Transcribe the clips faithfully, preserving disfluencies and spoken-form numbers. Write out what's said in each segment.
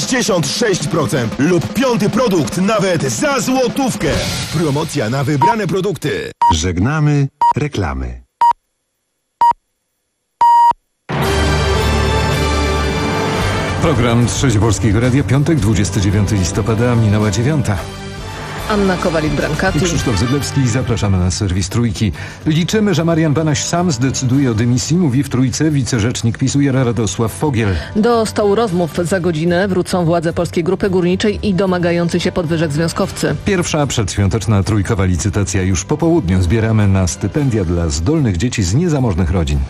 sześćdziesiąt sześć procent lub piąty produkt nawet za złotówkę. Promocja na wybrane produkty. Żegnamy reklamy. Program Trzeci Polskiego Radia, piątek, dwudziestego dziewiątego listopada, minęła dziewiąta. Anna Kowalik-Brankati i Krzysztof Zyglewski. Zapraszamy na serwis Trójki. Liczymy, że Marian Banaś sam zdecyduje o dymisji, mówi w Trójce wicerzecznik PiS-u Radosław Fogiel. Do stołu rozmów za godzinę wrócą władze Polskiej Grupy Górniczej i domagający się podwyżek związkowcy. Pierwsza przedświąteczna trójkowa licytacja już po południu. Zbieramy na stypendia dla zdolnych dzieci z niezamożnych rodzin.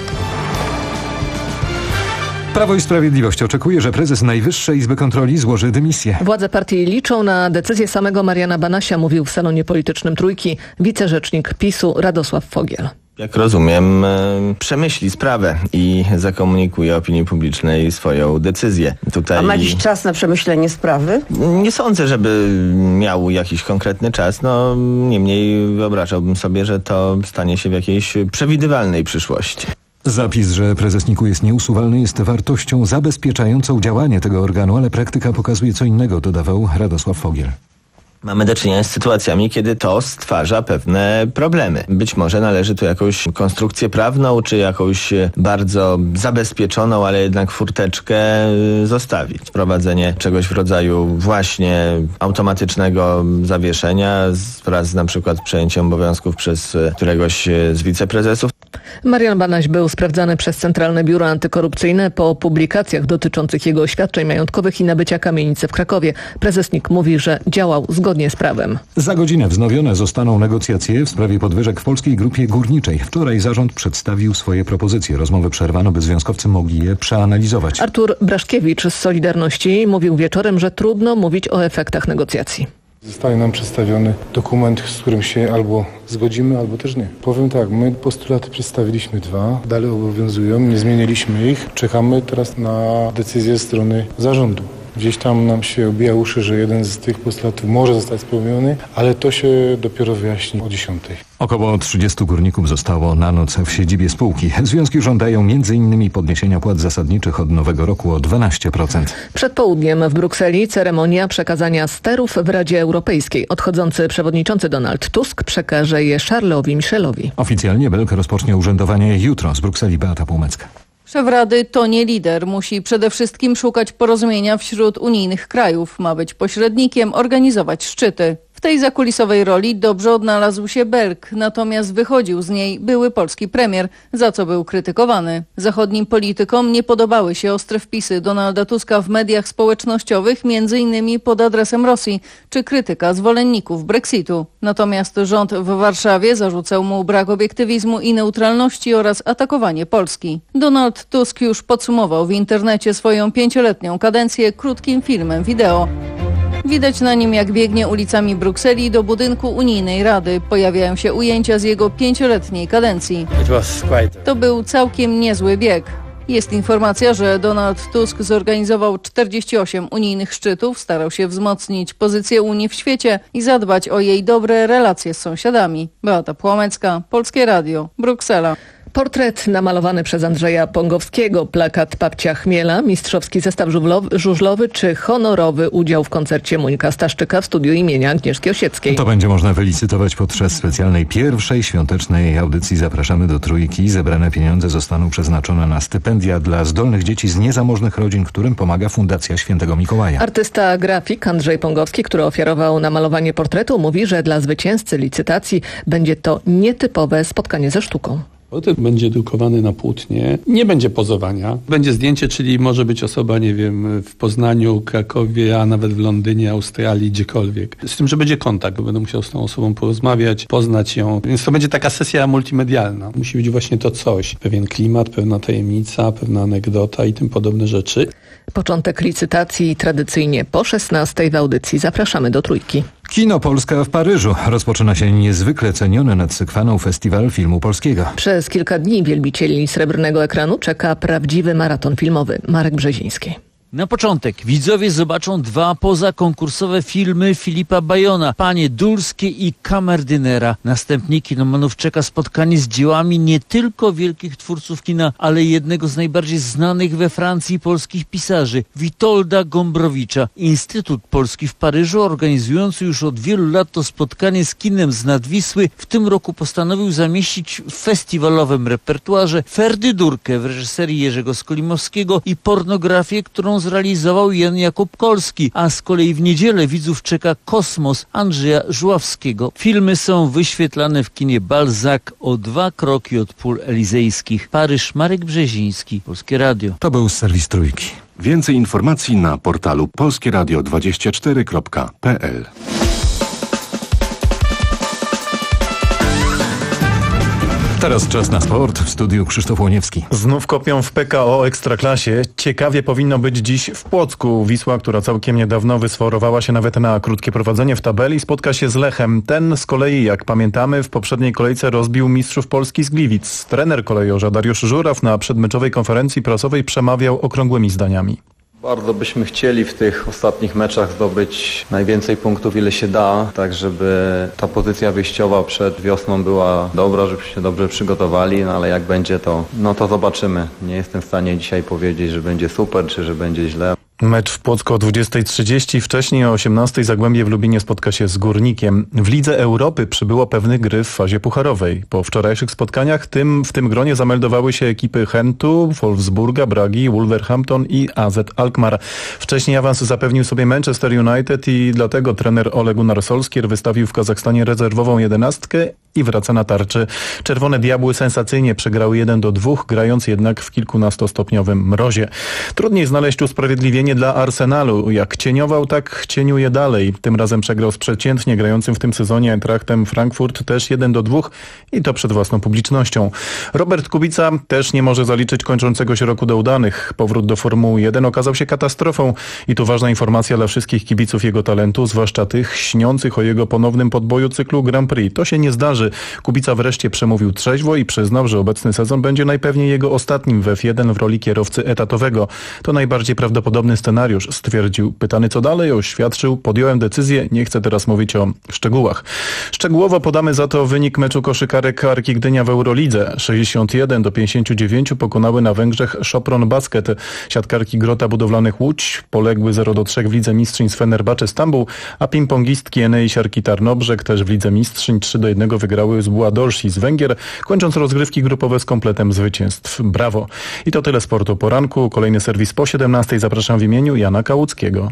Prawo i Sprawiedliwość oczekuje, że prezes Najwyższej Izby Kontroli złoży dymisję. Władze partii liczą na decyzję samego Mariana Banasia, mówił w salonie politycznym Trójki wicerzecznik PiS-u Radosław Fogiel. Jak rozumiem, przemyśli sprawę i zakomunikuje opinii publicznej swoją decyzję. Tutaj... A ma jakiś czas na przemyślenie sprawy? Nie sądzę, żeby miał jakiś konkretny czas. No, niemniej wyobrażałbym sobie, że to stanie się w jakiejś przewidywalnej przyszłości. Zapis, że prezes N I K-u jest nieusuwalny, jest wartością zabezpieczającą działanie tego organu, ale praktyka pokazuje co innego, dodawał Radosław Fogiel. Mamy do czynienia z sytuacjami, kiedy to stwarza pewne problemy. Być może należy tu jakąś konstrukcję prawną, czy jakąś bardzo zabezpieczoną, ale jednak furteczkę zostawić. Wprowadzenie czegoś w rodzaju właśnie automatycznego zawieszenia wraz z na przykład przejęciem obowiązków przez któregoś z wiceprezesów. Marian Banaś był sprawdzany przez Centralne Biuro Antykorupcyjne po publikacjach dotyczących jego oświadczeń majątkowych i nabycia kamienicy w Krakowie. Prezes N I K mówi, że działał zgodnie z prawem. Za godzinę wznowione zostaną negocjacje w sprawie podwyżek w Polskiej Grupie Górniczej. Wczoraj zarząd przedstawił swoje propozycje. Rozmowy przerwano, by związkowcy mogli je przeanalizować. Artur Braszkiewicz z Solidarności mówił wieczorem, że trudno mówić o efektach negocjacji. Zostaje nam przedstawiony dokument, z którym się albo zgodzimy, albo też nie. Powiem tak, my postulaty przedstawiliśmy dwa, dalej obowiązują, nie zmieniliśmy ich. Czekamy teraz na decyzję ze strony zarządu. Gdzieś tam nam się obija uszy, że jeden z tych postulatów może zostać spełniony, ale to się dopiero wyjaśni o dziesiątej. Około trzydziestu górników zostało na noc w siedzibie spółki. Związki żądają między innymi podniesienia płat zasadniczych od nowego roku o dwanaście procent. Przed południem w Brukseli ceremonia przekazania sterów w Radzie Europejskiej. Odchodzący przewodniczący Donald Tusk przekaże je Charlesowi Michelowi. Oficjalnie Belg rozpocznie urzędowanie jutro. Z Brukseli Beata Półmecka. Szef Rady to nie lider. Musi przede wszystkim szukać porozumienia wśród unijnych krajów. Ma być pośrednikiem, organizować szczyty. W tej zakulisowej roli dobrze odnalazł się Belg, natomiast wychodził z niej były polski premier, za co był krytykowany. Zachodnim politykom nie podobały się ostre wpisy Donalda Tuska w mediach społecznościowych, między innymi pod adresem Rosji, czy krytyka zwolenników Brexitu. Natomiast rząd w Warszawie zarzucał mu brak obiektywizmu i neutralności oraz atakowanie Polski. Donald Tusk już podsumował w internecie swoją pięcioletnią kadencję krótkim filmem wideo. Widać na nim, jak biegnie ulicami Brukseli do budynku Unijnej Rady. Pojawiają się ujęcia z jego pięcioletniej kadencji. To był całkiem niezły bieg. Jest informacja, że Donald Tusk zorganizował czterdzieści osiem unijnych szczytów, starał się wzmocnić pozycję Unii w świecie i zadbać o jej dobre relacje z sąsiadami. Beata Płomecka, Polskie Radio, Bruksela. Portret namalowany przez Andrzeja Pągowskiego, plakat Babcia Chmiela, mistrzowski zestaw żużlowy czy honorowy udział w koncercie Monika Staszczyka w studiu imienia Agnieszki Osieckiej. To będzie można wylicytować podczas specjalnej pierwszej świątecznej audycji. Zapraszamy do Trójki. Zebrane pieniądze zostaną przeznaczone na stypendia dla zdolnych dzieci z niezamożnych rodzin, którym pomaga Fundacja Świętego Mikołaja. Artysta grafik Andrzej Pągowski, który ofiarował namalowanie portretu, mówi, że dla zwycięzcy licytacji będzie to nietypowe spotkanie ze sztuką. Portret będzie drukowany na płótnie, nie będzie pozowania. Będzie zdjęcie, czyli może być osoba, nie wiem, w Poznaniu, Krakowie, a nawet w Londynie, Australii, gdziekolwiek. Z tym, że będzie kontakt, bo będę musiał z tą osobą porozmawiać, poznać ją. Więc to będzie taka sesja multimedialna. Musi być właśnie to coś. Pewien klimat, pewna tajemnica, pewna anegdota i tym podobne rzeczy. Początek licytacji tradycyjnie po szesnastej w audycji. Zapraszamy do Trójki. Kino Polska w Paryżu. Rozpoczyna się niezwykle ceniony nad Sykwaną Festiwal Filmu Polskiego. Przez kilka dni wielbicieli srebrnego ekranu czeka prawdziwy maraton filmowy. Marek Brzeziński. Na początek widzowie zobaczą dwa pozakonkursowe filmy Filipa Bajona, Panie Dulskie i Kamerdynera. Następnie kinomanów czeka spotkanie z dziełami nie tylko wielkich twórców kina, ale jednego z najbardziej znanych we Francji polskich pisarzy, Witolda Gombrowicza. Instytut Polski w Paryżu, organizujący już od wielu lat to spotkanie z kinem z Nadwisły, w tym roku postanowił zamieścić w festiwalowym repertuarze Ferdydurkę w reżyserii Jerzego Skolimowskiego i pornografię, którą zrealizował Jan Jakub Kolski, a z kolei w niedzielę widzów czeka Kosmos Andrzeja Żuławskiego. Filmy są wyświetlane w kinie Balzac o dwa kroki od pól elizejskich. Paryż, Marek Brzeziński, Polskie Radio. To był serwis Trójki. Więcej informacji na portalu polskieradio dwadzieścia cztery kropka p l. Teraz czas na sport. W studiu Krzysztof Łoniewski. Znów kopią w P K O Ekstraklasie. Ciekawie powinno być dziś w Płocku. Wisła, która całkiem niedawno wysforowała się nawet na krótkie prowadzenie w tabeli, spotka się z Lechem. Ten z kolei, jak pamiętamy, w poprzedniej kolejce rozbił mistrzów Polski z Gliwic. Trener kolejorza Dariusz Żuraw na przedmeczowej konferencji prasowej przemawiał okrągłymi zdaniami. Bardzo byśmy chcieli w tych ostatnich meczach zdobyć najwięcej punktów, ile się da, tak żeby ta pozycja wyjściowa przed wiosną była dobra, żebyśmy się dobrze przygotowali, no ale jak będzie to, no to zobaczymy. Nie jestem w stanie dzisiaj powiedzieć, że będzie super, czy że będzie źle. Mecz w Płocku o dwudziestej trzydzieści, wcześniej o osiemnastej Zagłębie w Lubinie spotka się z Górnikiem. W Lidze Europy przybyło pewnych gry w fazie pucharowej. Po wczorajszych spotkaniach tym, w tym gronie zameldowały się ekipy Chentu, Wolfsburga, Bragi, Wolverhampton i A Z Alkmaar. Wcześniej awans zapewnił sobie Manchester United i dlatego trener Ole Gunnar Solskjaer wystawił w Kazachstanie rezerwową jedenastkę i wraca na tarczy. Czerwone Diabły sensacyjnie przegrały jeden do dwóch, grając jednak w kilkunastostopniowym mrozie. Trudniej znaleźć usprawiedliwienie dla Arsenalu. Jak cieniował, tak cieniuje dalej. Tym razem przegrał z przeciętnie grającym w tym sezonie Eintrachtem Frankfurt też jeden do dwóch i to przed własną publicznością. Robert Kubica też nie może zaliczyć kończącego się roku do udanych. Powrót do Formuły jeden okazał się katastrofą i tu ważna informacja dla wszystkich kibiców jego talentu, zwłaszcza tych śniących o jego ponownym podboju cyklu Grand Prix. To się nie zdarzy. Kubica wreszcie przemówił trzeźwo i przyznał, że obecny sezon będzie najpewniej jego ostatnim w F jeden w roli kierowcy etatowego. To najbardziej prawdopodobny scenariusz, stwierdził. Pytany co dalej, oświadczył: podjąłem decyzję, nie chcę teraz mówić o szczegółach. Szczegółowo podamy za to wynik meczu koszykarek Arki Gdynia w Eurolidze. sześćdziesiąt jeden do pięćdziesięciu dziewięciu pokonały na Węgrzech Sopron Basket. Siatkarki Grota Budowlanych Łódź poległy zero do trzech w Lidze Mistrzyń z Fenerbahce Stambuł, a ping-pongistki Enei Siarki Tarnobrzeg też w Lidze Mistrzyń trzy do jednego wygrały z Buadorsi z Węgier, kończąc rozgrywki grupowe z kompletem zwycięstw. Brawo! I to tyle sportu poranku. Kolejny serwis po siedemnastej. Zapraszam w imieniu Jana Kałuckiego.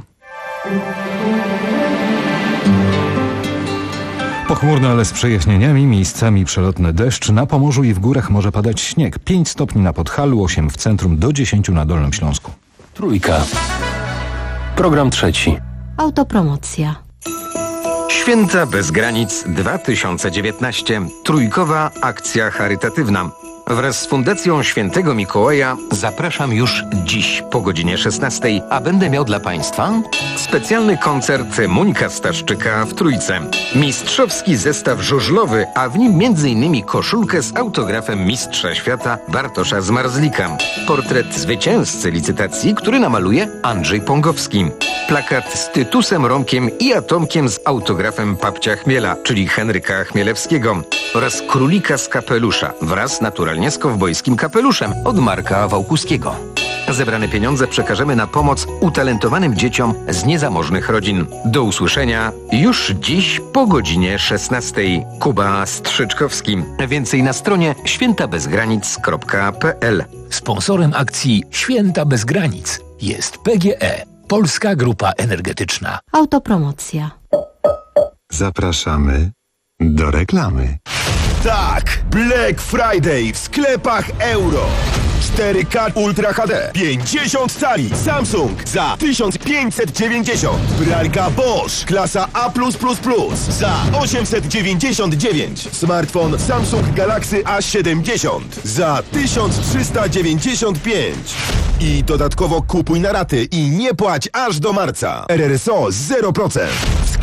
Pochmurno, ale z przejaśnieniami, miejscami przelotny deszcz. Na Pomorzu i w górach może padać śnieg. pięć stopni na Podhalu, osiem w centrum, do dziesięciu na Dolnym Śląsku. Trójka. Program trzeci. Autopromocja. Święta bez granic dwa tysiące dziewiętnaście. Trójkowa akcja charytatywna. Wraz z Fundacją Świętego Mikołaja zapraszam już dziś po godzinie szesnastej, a będę miał dla Państwa specjalny koncert Monika Staszczyka w Trójce. Mistrzowski zestaw żużlowy, a w nim między innymi koszulkę z autografem mistrza świata Bartosza Zmarzlika. Portret zwycięzcy licytacji, który namaluje Andrzej Pongowski. Plakat z Tytusem Romkiem i Atomkiem z autografem Papcia Chmiela, czyli Henryka Chmielewskiego. Oraz królika z kapelusza wraz naturalnie z kowbojskim kapeluszem od Marka Wałkuskiego. Zebrane pieniądze przekażemy na pomoc utalentowanym dzieciom z niezamożnych rodzin. Do usłyszenia już dziś po godzinie szesnastej. Kuba Strzyczkowski. Więcej na stronie święta bez granic kropka p l. Sponsorem akcji Święta bez granic jest P G E, Polska Grupa Energetyczna. Autopromocja. Zapraszamy do reklamy. Tak! Black Friday w sklepach Euro. cztery K Ultra H D pięćdziesiąt cali Samsung za tysiąc pięćset dziewięćdziesiąt. Pralka Bosch klasa A plus plus plus za osiemset dziewięćdziesiąt dziewięć. Smartfon Samsung Galaxy A siedemdziesiąt za tysiąc trzysta dziewięćdziesiąt pięć. I dodatkowo kupuj na raty i nie płać aż do marca. R R S O zero procent. W sklepach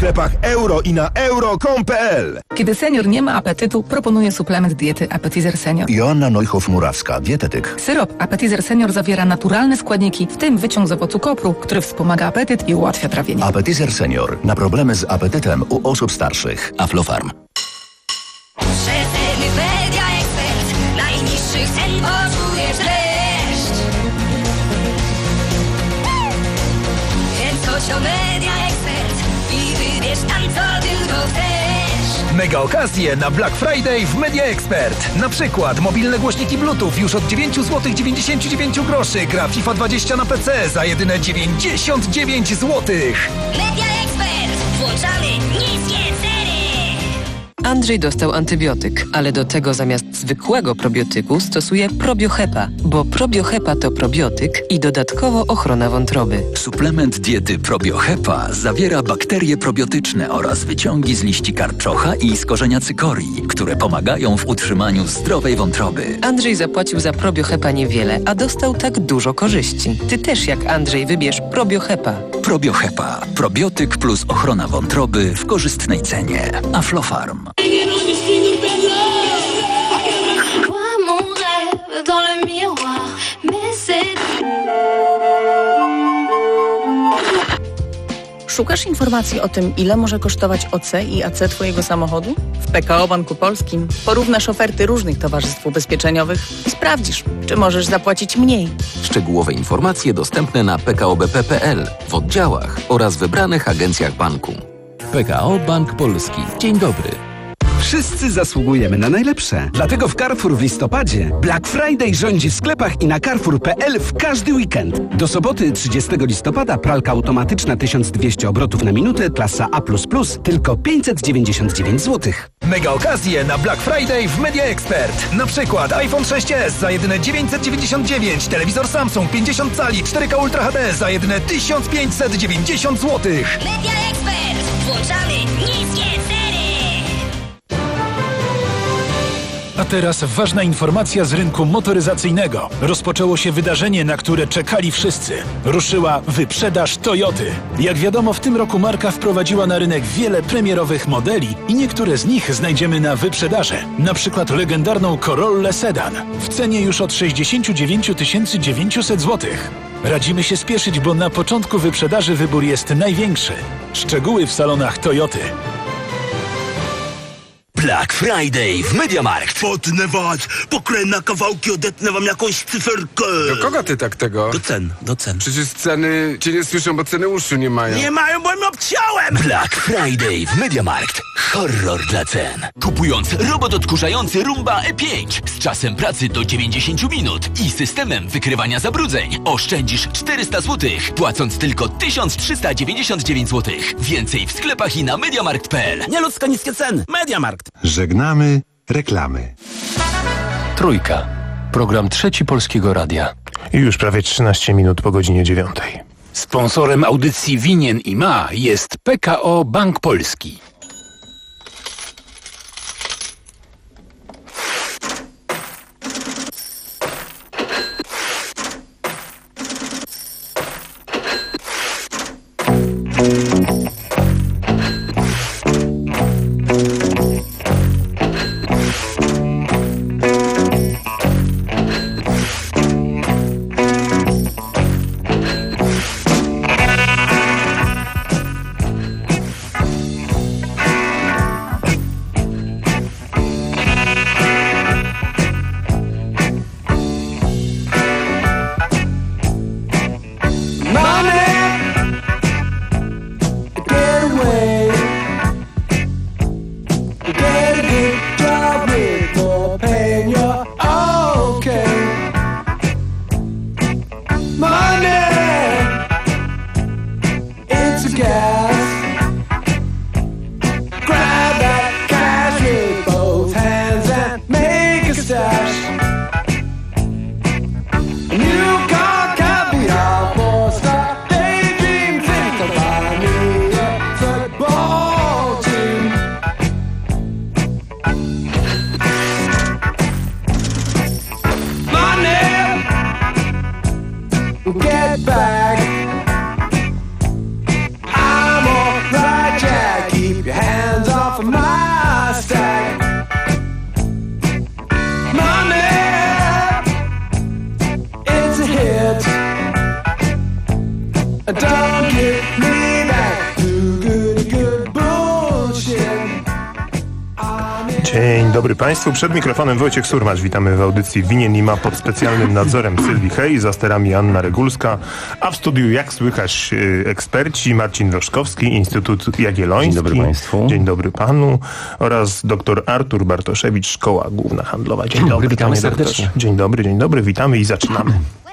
sklepach euro i na euro kropka com kropka pe el. Kiedy senior nie ma apetytu, proponuję suplement diety Appetizer Senior. Joanna Neuhoff-Murawska, dietetyk. Syrop Appetizer Senior zawiera naturalne składniki, w tym wyciąg z owocu kopru, który wspomaga apetyt i ułatwia trawienie. Appetizer Senior. Na problemy z apetytem u osób starszych. Aflofarm. Rzetelny Media Expert. Najniższych cen poczujesz dreszcz. Więc chodź o Media Expert i wybierz tam, co tylko chcesz. Mega okazje na Black Friday w Media Expert. Na przykład mobilne głośniki Bluetooth już od dziewięć złotych dziewięćdziesiąt dziewięć groszy. Gra FIFA dwadzieścia na P C za jedyne dziewięćdziesiąt dziewięć złotych. Media Expert. Włączamy niskie ceny. Andrzej dostał antybiotyk, ale do tego zamiast zwykłego probiotyku stosuje probiohepa, bo probiohepa to probiotyk i dodatkowo ochrona wątroby. Suplement diety probiohepa zawiera bakterie probiotyczne oraz wyciągi z liści karczocha i z korzenia cykorii, które pomagają w utrzymaniu zdrowej wątroby. Andrzej zapłacił za probiohepa niewiele, a dostał tak dużo korzyści. Ty też jak Andrzej wybierz probiohepa. Probiohepa. Probiotyk plus ochrona wątroby w korzystnej cenie. Aflofarm. Szukasz informacji o tym, ile może kosztować O C i A C Twojego samochodu? W P K O Banku Polskim porównasz oferty różnych towarzystw ubezpieczeniowych i sprawdzisz, czy możesz zapłacić mniej. Szczegółowe informacje dostępne na p k o b p kropka p l, w oddziałach oraz wybranych agencjach banku. P K O Bank Polski. Dzień dobry. Wszyscy zasługujemy na najlepsze. Dlatego w Carrefour w listopadzie Black Friday rządzi w sklepach i na carrefour kropka p l w każdy weekend. Do soboty trzydziestego listopada pralka automatyczna tysiąc dwieście obrotów na minutę, klasa A plus plus, tylko pięćset dziewięćdziesiąt dziewięć złotych. Mega okazje na Black Friday w Media Expert. Na przykład iPhone sześć S za jedyne dziewięćset dziewięćdziesiąt dziewięć, telewizor Samsung pięćdziesiąt cali cztery K Ultra H D za jedyne tysiąc pięćset dziewięćdziesiąt złotych. Media Expert. Włączamy niskie ceny. A teraz ważna informacja z rynku motoryzacyjnego. Rozpoczęło się wydarzenie, na które czekali wszyscy. Ruszyła wyprzedaż Toyoty. Jak wiadomo, w tym roku marka wprowadziła na rynek wiele premierowych modeli i niektóre z nich znajdziemy na wyprzedaży. Na przykład legendarną Corollę Sedan w cenie już od sześćdziesiąt dziewięć tysięcy dziewięćset złotych. Radzimy się spieszyć, bo na początku wyprzedaży wybór jest największy. Szczegóły w salonach Toyoty. Black Friday w MediaMarkt. Potnę was, pokrę na kawałki, odetnę wam jakąś cyferkę. Do kogo ty tak tego? Do cen, do cen. Przecież ceny cię nie słyszą, bo ceny uszu nie mają. Nie mają, bo im obciąłem. Black Friday w MediaMarkt. Horror dla cen. Kupując robot odkurzający Roomba E pięć z czasem pracy do dziewięćdziesiąt minut i systemem wykrywania zabrudzeń oszczędzisz czterysta złotych, płacąc tylko tysiąc trzysta dziewięćdziesiąt dziewięć złotych. Więcej w sklepach i na mediamarkt kropka p l. Nieludzko niskie ceny. MediaMarkt. Żegnamy reklamy. Trójka. Program Trzeci Polskiego Radia. I już prawie trzynaście minut po godzinie dziewiątej. Sponsorem audycji Winien i Ma jest P K O Bank Polski. Get back. I'm dobry Państwu. Przed mikrofonem Wojciech Surmacz. Witamy w audycji Winien i Ma pod specjalnym nadzorem Sylwii Hej, za sterami Anna Regulska, a w studiu jak słychać eksperci Marcin Roszkowski, Instytut Jagielloński. Dzień dobry Państwu. Dzień dobry Panu. Oraz dr Artur Bartoszewicz, Szkoła Główna Handlowa. Dzień dobry. Witamy serdecznie. Dzień dobry, dzień dobry. Witamy i zaczynamy.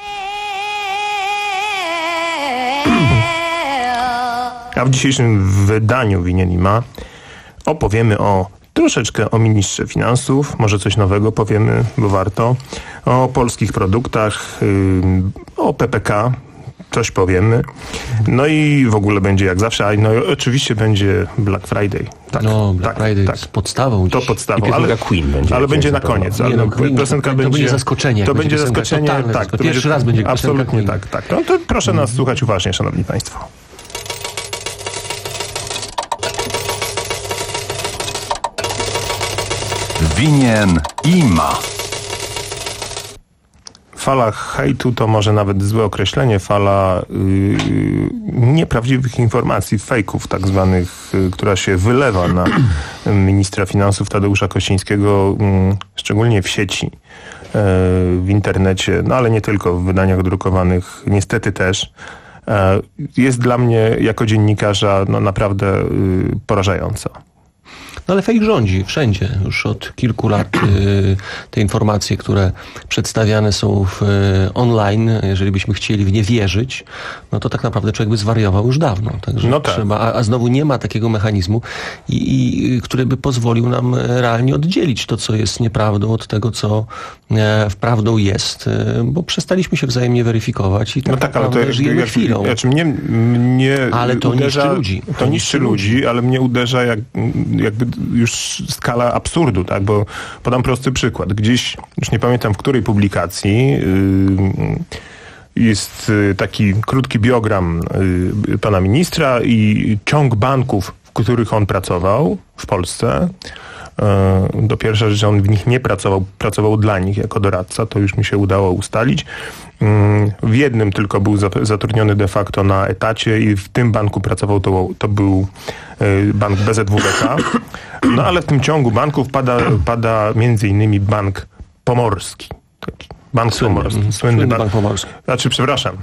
A w dzisiejszym wydaniu Winien i Ma opowiemy o troszeczkę o ministrze finansów, może coś nowego powiemy, bo warto, o polskich produktach, yy, o P P K, coś powiemy. No i w ogóle będzie jak zawsze, a no i oczywiście będzie Black Friday. Tak, no, Black tak, Friday tak. jest podstawą. To dziś. podstawą, ale Queen będzie. Ale będzie na koniec. Nie, ale no, Queen, piosenka to, będzie, to będzie zaskoczenie. To będzie piosenka, zaskoczenie. Tak, zaskoczenie. to Pierwszy będzie, raz będzie absolutnie Queen. tak, tak. No to proszę nas słuchać uważnie, szanowni państwo. Winien i Ma. Fala hejtu to może nawet złe określenie, fala yy, nieprawdziwych informacji, fejków tak zwanych, yy, która się wylewa na ministra finansów Tadeusza Kościńskiego, yy, szczególnie w sieci, yy, w internecie, no ale nie tylko, w wydaniach drukowanych, niestety też. Yy, jest dla mnie jako dziennikarza no, naprawdę yy, porażająca. No ale fake rządzi wszędzie. Już od kilku lat y, te informacje, które przedstawiane są w, y, online, jeżeli byśmy chcieli w nie wierzyć, no to tak naprawdę człowiek by zwariował już dawno. Także no tak. trzeba, a, a znowu nie ma takiego mechanizmu, i, i, który by pozwolił nam realnie oddzielić to, co jest nieprawdą, od tego, co e, prawdą jest, e, bo przestaliśmy się wzajemnie weryfikować i tak, no tak, ale to jak, żyjemy jak, chwilą. Znaczy mnie, mnie ale to uderza, niszczy ludzi. To, to niszczy ludzi, ludzi, ale mnie uderza jak, jakby już skala absurdu, tak? Bo podam prosty przykład. Gdzieś, już nie pamiętam w której publikacji, yy, jest taki krótki biogram yy, pana ministra i ciąg banków, w których on pracował w Polsce. Yy, do pierwsza rzecz, że on w nich nie pracował, pracował dla nich jako doradca, to już mi się udało ustalić. W jednym tylko był zatrudniony de facto na etacie i w tym banku pracował, to, to był bank B Z W B K. No ale w tym ciągu banków pada, pada między innymi Bank Pomorski. Taki bank Słynny, Pomorski. Słynny, Słynny bank, bank Pomorski. Znaczy, przepraszam.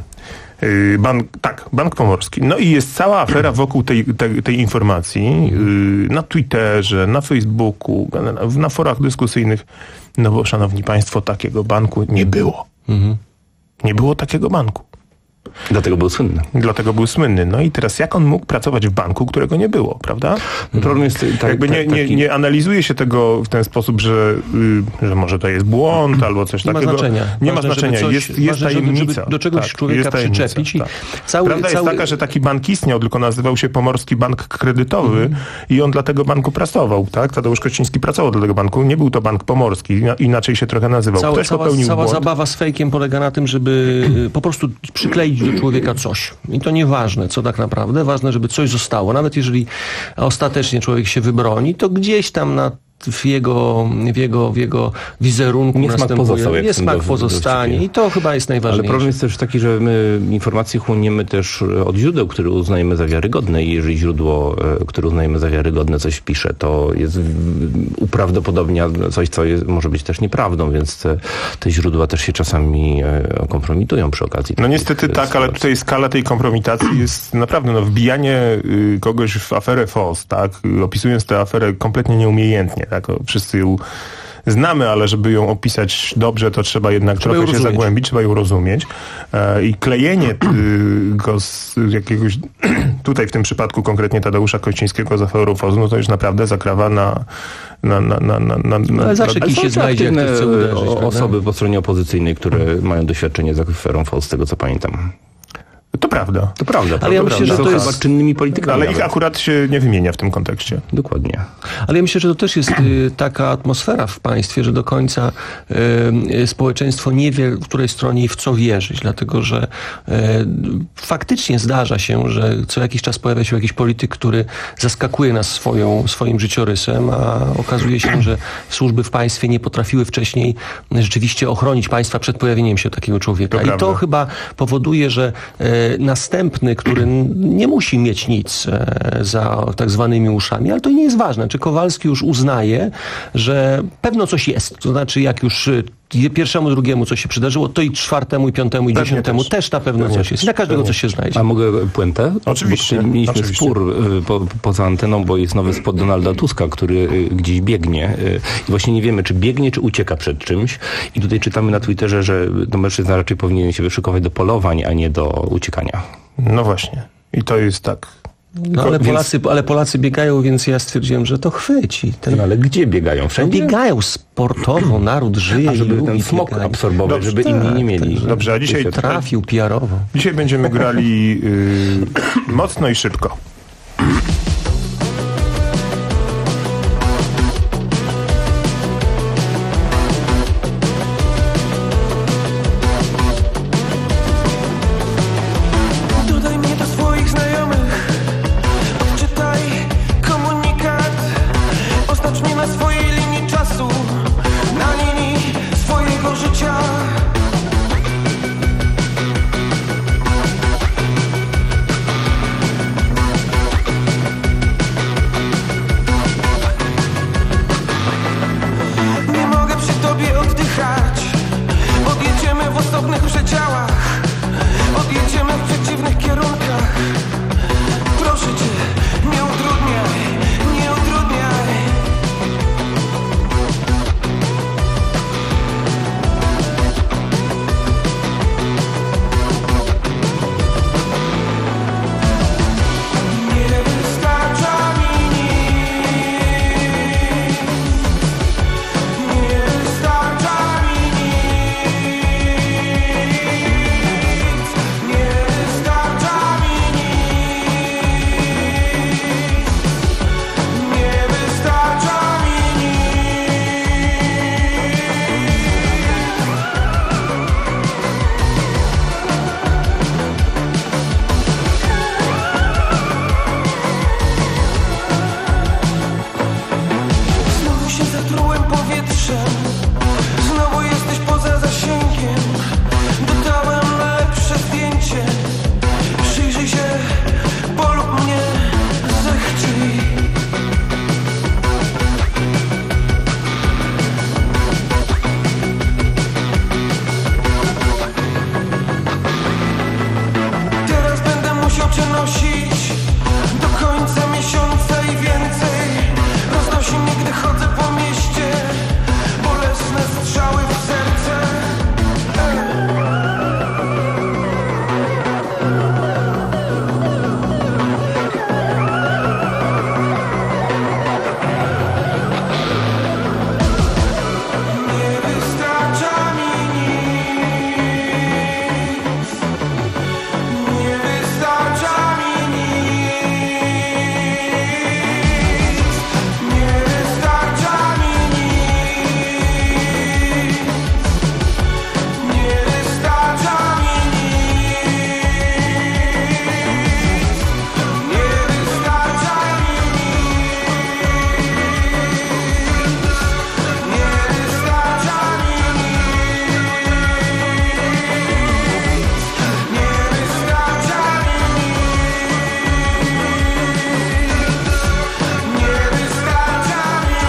Bank, tak, Bank Pomorski. No i jest cała afera wokół tej, tej, tej informacji na Twitterze, na Facebooku, na, na forach dyskusyjnych. No bo, szanowni państwo, takiego banku nie było. Mhm. Nie było takiego banku. Dlatego był słynny. Dlatego był słynny. No i teraz jak on mógł pracować w banku, którego nie było, prawda? No problem jest tak, jakby nie, nie, nie analizuje się tego w ten sposób, że, yy, że może to jest błąd albo coś nie takiego. Ma znaczenia. Nie ważne, ma znaczenia. Coś, jest jest ważne, tajemnica. Żeby do czegoś tak, człowieka przyczepić. I tak. cały, Prawda cały... jest taka, że taki bank istniał, tylko nazywał się Pomorski Bank Kredytowy mm. i on dla tego banku pracował. Tak? Tadeusz Kościński pracował dla tego banku. Nie był to Bank Pomorski. Inaczej się trochę nazywał. Cała, Ktoś cała, popełnił cała błąd. zabawa z fejkiem polega na tym, żeby po prostu przykleić do człowieka coś. I to nieważne, co tak naprawdę. Ważne, żeby coś zostało. Nawet jeżeli ostatecznie człowiek się wybroni, to gdzieś tam na w jego, w jego, w jego wizerunku niesmak następuje. Pozostał, niesmak pozostanie i to chyba jest najważniejsze. Ale problem jest też taki, że my informacje chłoniemy też od źródeł, które uznajemy za wiarygodne i jeżeli źródło, które uznajemy za wiarygodne, coś pisze, to jest uprawdopodobnia coś, co jest, może być też nieprawdą, więc te, te źródła też się czasami kompromitują przy okazji. No niestety tak, ale tutaj skala tej kompromitacji jest naprawdę, no wbijanie kogoś w aferę F O S, tak, opisując tę aferę kompletnie nieumiejętnie. Tak, wszyscy ją znamy, ale żeby ją opisać dobrze, to trzeba jednak trzeba trochę się zagłębić, trzeba ją rozumieć. E, I klejenie y, go z jakiegoś, tutaj w tym przypadku konkretnie Tadeusza Kościńskiego z aferą F O S, no to już naprawdę zakrawa na na, na, na, na, na, no, ale zawsze jakiś się znajdzie, jak to chce uderzyć. Osoby prawda? Po stronie opozycyjnej, które mają doświadczenie z aferą F O S, z tego co pamiętam. To prawda. To prawda. Ale ja myślę, że to jest chyba czynnymi politykami. Ale nawet. ich akurat się nie wymienia w tym kontekście. Dokładnie. Ale ja myślę, że to też jest y, taka atmosfera w państwie, że do końca y, społeczeństwo nie wie, w której stronie i w co wierzyć, dlatego że y, faktycznie zdarza się, że co jakiś czas pojawia się jakiś polityk, który zaskakuje nas swoją, swoim życiorysem, a okazuje się, że służby w państwie nie potrafiły wcześniej rzeczywiście ochronić państwa przed pojawieniem się takiego człowieka. To I prawda. to chyba powoduje, że y, następny, który nie musi mieć nic e, za tak zwanymi uszami, ale to nie jest ważne. Czy Kowalski już uznaje, że pewno coś jest. To znaczy, jak już pierwszemu, drugiemu coś się przydarzyło, to i czwartemu, i piątemu, i Pewnie dziesiątemu też. też na pewno Pewnie coś jest. też. Na każdego Pewnie. coś się znajdzie. A mogę puentę? Oczywiście. Bo mieliśmy Oczywiście. spór y, po, poza anteną, bo jest nowy spot Donalda Tuska, który y, gdzieś biegnie. Y, I właśnie nie wiemy, czy biegnie, czy ucieka przed czymś. I tutaj czytamy na Twitterze, że no, mężczyzna raczej powinien się wyszykować do polowań, a nie do uciekania. No właśnie. I to jest tak. No, ale, Więc- Polacy, ale Polacy biegają, więc ja stwierdziłem, że to chwyci. Ten... No, ale gdzie biegają? Wszędzie? No, biegają sportowo, naród żyje A żeby i lubi ten smog bieganie. absorbować, Dobrze, żeby tak, inni nie mieli. także- Dobrze, a dzisiaj, Trafił P R owo. dzisiaj będziemy grali y, mocno i szybko. Dodaj mnie do swoich znajomych, odczytaj komunikat, oznacz mnie na swojej linii czasu, na linii swojego życia. Nie mogę przy tobie oddychać, odjedziemy w osobnych przedziałach, odjedziemy w przeciwnych kierunkach. Proszę cię, nie utrudniaj, nie utrudniaj. Nie wystarcza mi nic, nie wystarcza mi nic, nie wystarcza mi nic, nie wystarcza mi Znowu się zatrułem powietrzem, znowu jesteś poza zasięgiem. Dodałem lepsze zdjęcie, przyjrzyj się, polub mnie, zechcij. Teraz będę musiał cię nosić do końca miesiąca i więcej. Roznosi mnie, gdy chodzę po mieście, bolesne strzały w serce. Nie wystarcza mi nic, nie wystarcza mi nic, nie wystarcza mi nic, nie wystarcza mi nic, nie wystarcza mi nic, nie wystarcza mi nic, nie wystarcza mi nic, nie wystarcza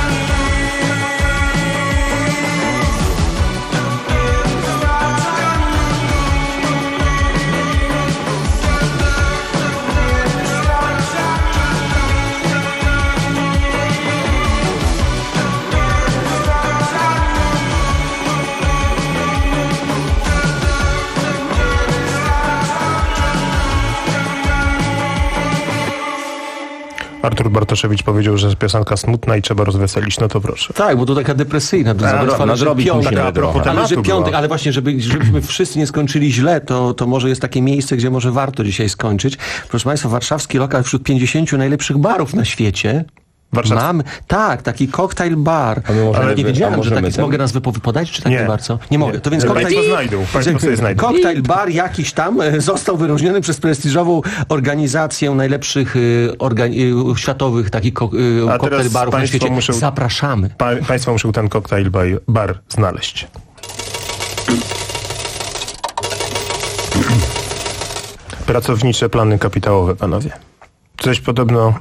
Artur Bartoszewicz powiedział, że jest piosenka smutna i trzeba rozweselić. No to proszę. Tak, bo to taka depresyjna. To A, zabawne, dobra, ale że nadrobić piątek, musimy trochę. ale że Tematu piątek, było. ale właśnie, żeby, żebyśmy wszyscy nie skończyli źle, to, to może jest takie miejsce, gdzie może warto dzisiaj skończyć. Proszę Państwa, warszawski lokal wśród pięćdziesięciu najlepszych barów na świecie. Warszawski? Mam, tak, taki cocktail bar. możemy Ale nie wy- a wiedziałem, że możemy taki. ten? Mogę nazwę podać, czy tak Nie. nie bardzo? Nie mogę. To więc Nie. cocktail, Państwo znajdą, państwo sobie znajdą. cocktail bar jakiś tam e, został wyróżniony przez prestiżową organizację najlepszych e, organi- e, światowych takich ko- e, A cocktail teraz barów na państwo świecie. muszą- Zapraszamy. Pa, państwo muszą ten koktajl bar, bar znaleźć. pracownicze plany kapitałowe, panowie. Coś podobno...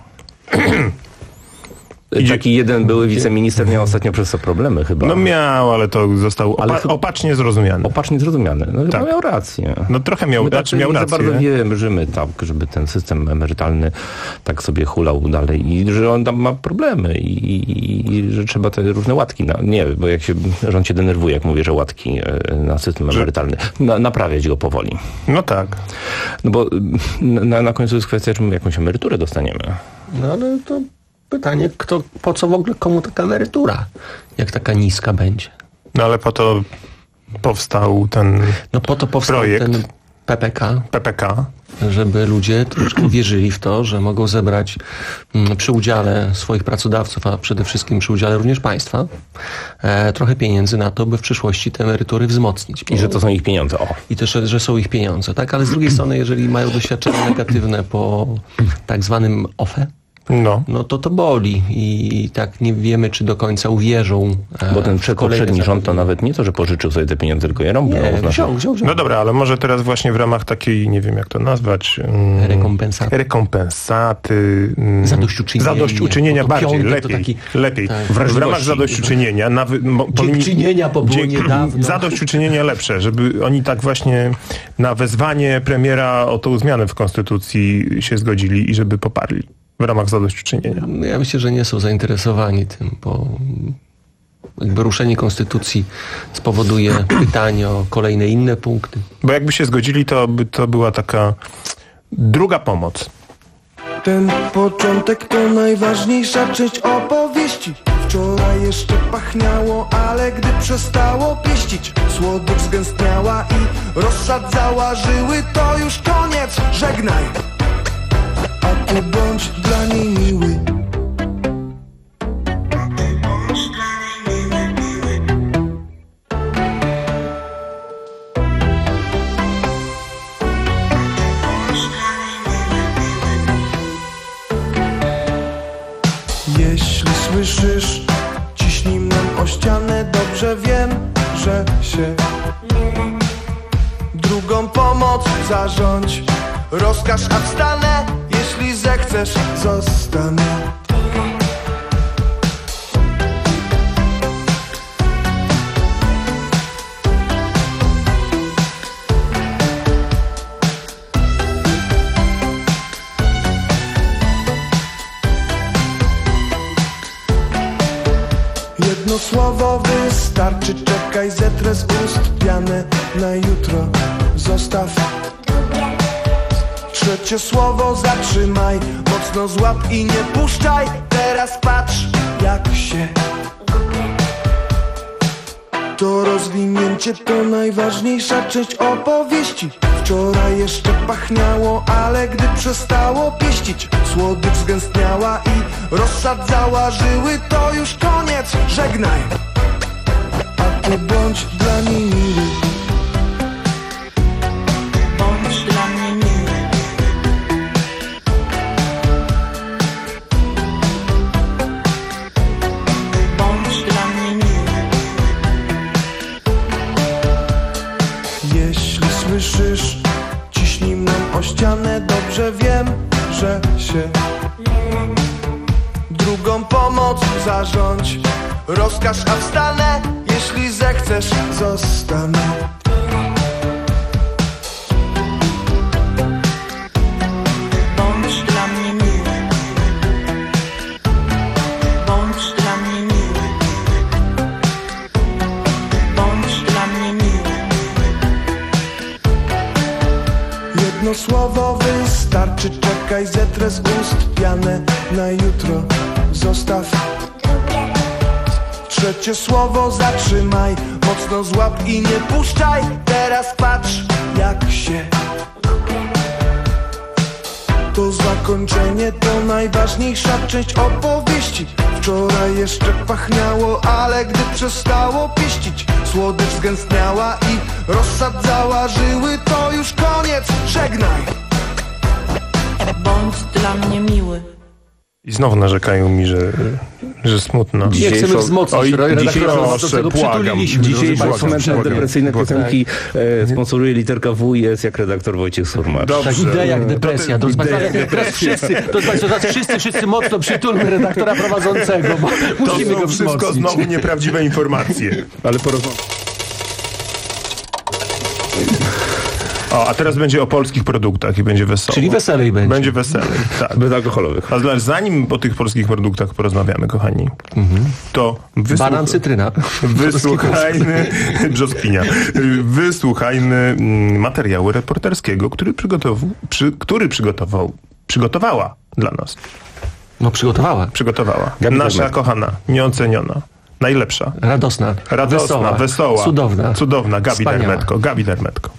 Taki jeden były wiceminister miał ostatnio przez to problemy chyba. No miał, ale to został opa- ale opacznie zrozumiany. Opacznie zrozumiany. No chyba tak. Miał rację. No trochę miał, My znaczy tak miał nie rację. za bardzo wierzymy tak, żeby ten system emerytalny tak sobie hulał dalej i że on tam ma problemy i, i, i że trzeba te różne łatki, na, nie, bo jak się rząd się denerwuje, jak mówię, że łatki na system że... emerytalny, na, naprawiać go powoli. No tak. No bo na, na końcu jest kwestia, czy my jakąś emeryturę dostaniemy. No ale to pytanie, kto, po co w ogóle komu taka emerytura, jak taka niska będzie? No ale po to powstał ten No po to powstał projekt. ten P P K. P P K. Żeby ludzie troszkę wierzyli w to, że mogą zebrać m, przy udziale swoich pracodawców, a przede wszystkim przy udziale również państwa, e, trochę pieniędzy na to, by w przyszłości te emerytury wzmocnić. I że to są ich pieniądze. O. I też, że są ich pieniądze, tak? Ale z drugiej strony, jeżeli mają doświadczenia negatywne po tak zwanym O F E, No. no to to boli i tak nie wiemy, czy do końca uwierzą. Bo ten poprzedni rząd to nawet nie to, że pożyczył sobie te pieniądze, tylko je rąbnął. Nie, wziął, wziął, wziął. No dobra, ale może teraz właśnie w ramach takiej, nie wiem jak to nazwać... Um, rekompensaty. Rekompensaty. Um, zadośćuczynienia. Zadośćuczynienia bardziej, piątek, lepiej. Taki, lepiej. Tak, w, w ramach zadośćuczynienia... Na, Dziękczynienia, bo było niedawno. Zadośćuczynienia lepsze, żeby oni tak właśnie na wezwanie premiera o tą zmianę w Konstytucji się zgodzili i żeby poparli. W ramach zadośćuczynienia. Ja myślę, że nie są zainteresowani tym, bo jakby ruszenie konstytucji spowoduje pytanie o kolejne inne punkty. Bo jakby się zgodzili, to by to była taka druga pomoc. Ten początek to najważniejsza część opowieści. Wczoraj jeszcze pachniało, ale gdy przestało pieścić, słodycz zgęstniała i rozsadzała żyły, to już koniec, żegnaj. A ty bądź dla niej miły. Jeśli słyszysz, ciśnij mną o ścianę. Dobrze wiem, że się drugą pomoc zarządź. Rozkaż, a wstanę. Jeśli zechcesz, zostanę. Jedno słowo wystarczy, czekaj, zetrę z ust pianę na jutro. Zostaw. Trzecie słowo zatrzymaj, mocno złap i nie puszczaj. Teraz patrz, jak się. To rozwinięcie to najważniejsza część opowieści. Wczoraj jeszcze pachniało, ale gdy przestało pieścić, słodycz zgęstniała i rozsadzała żyły, to już koniec, żegnaj. A ty bądź dla niej miły. Bądź dla mnie miły. Bądź dla mnie miły. Jeśli słyszysz, ciśnij mną o ścianę. Dobrze wiem, że się drugą pomoc zarządź. Rozkaż, a wstanę. Jeśli zechcesz, zostanę. Bądź dla mnie miły. Bądź dla mnie miły. Bądź dla mnie miły. Jedno słowo wystarczy, czekaj, zetrę z ust pianę na jutro. Zostaw. Trzecie słowo zatrzymaj, mocno złap i nie puszczaj. Teraz patrz, jak się. To zakończenie to najważniejsza część opowieści. Wczoraj jeszcze pachniało, ale gdy przestało pieścić, słodycz zgęstniała i rozsadzała żyły, to już koniec, żegnaj. Bądź dla mnie miły. I znowu narzekają mi, że, że smutno. Nie chcemy wzmocnić. Oj, redaktora, proszę, błagam. Dzisiejsze komentarze depresyjne piosenki e, sponsoruje literka W i S jak redaktor Wojciech Surmacz. Dobrze. Tak, idea jak depresja. To, to, idea jak teraz wszyscy, to, to, teraz wszyscy, wszyscy mocno przytulmy redaktora prowadzącego, bo to musimy są go wszystko wzmocnić. znowu nieprawdziwe informacje. Ale porozmawiamy. O, a teraz będzie o polskich produktach i będzie wesoło. Czyli weselej będzie. Będzie weselej, tak. Bezalkoholowych. A zanim o tych polskich produktach porozmawiamy, kochani, mhm. to wysłuch... Banan cytryna. Wysłuchajmy... Brzoskwinia. Wysłuchajmy materiału reporterskiego, który przygotował, przy, który przygotował, przygotowała dla nas. No przygotowała. Przygotowała. Gabi Nasza Dermetko. kochana, nieoceniona. Najlepsza. Radosna. Radosna, wesoła. wesoła. Cudowna. Cudowna. Gabi Wspaniała. Dermetko. Gabi Dermetko.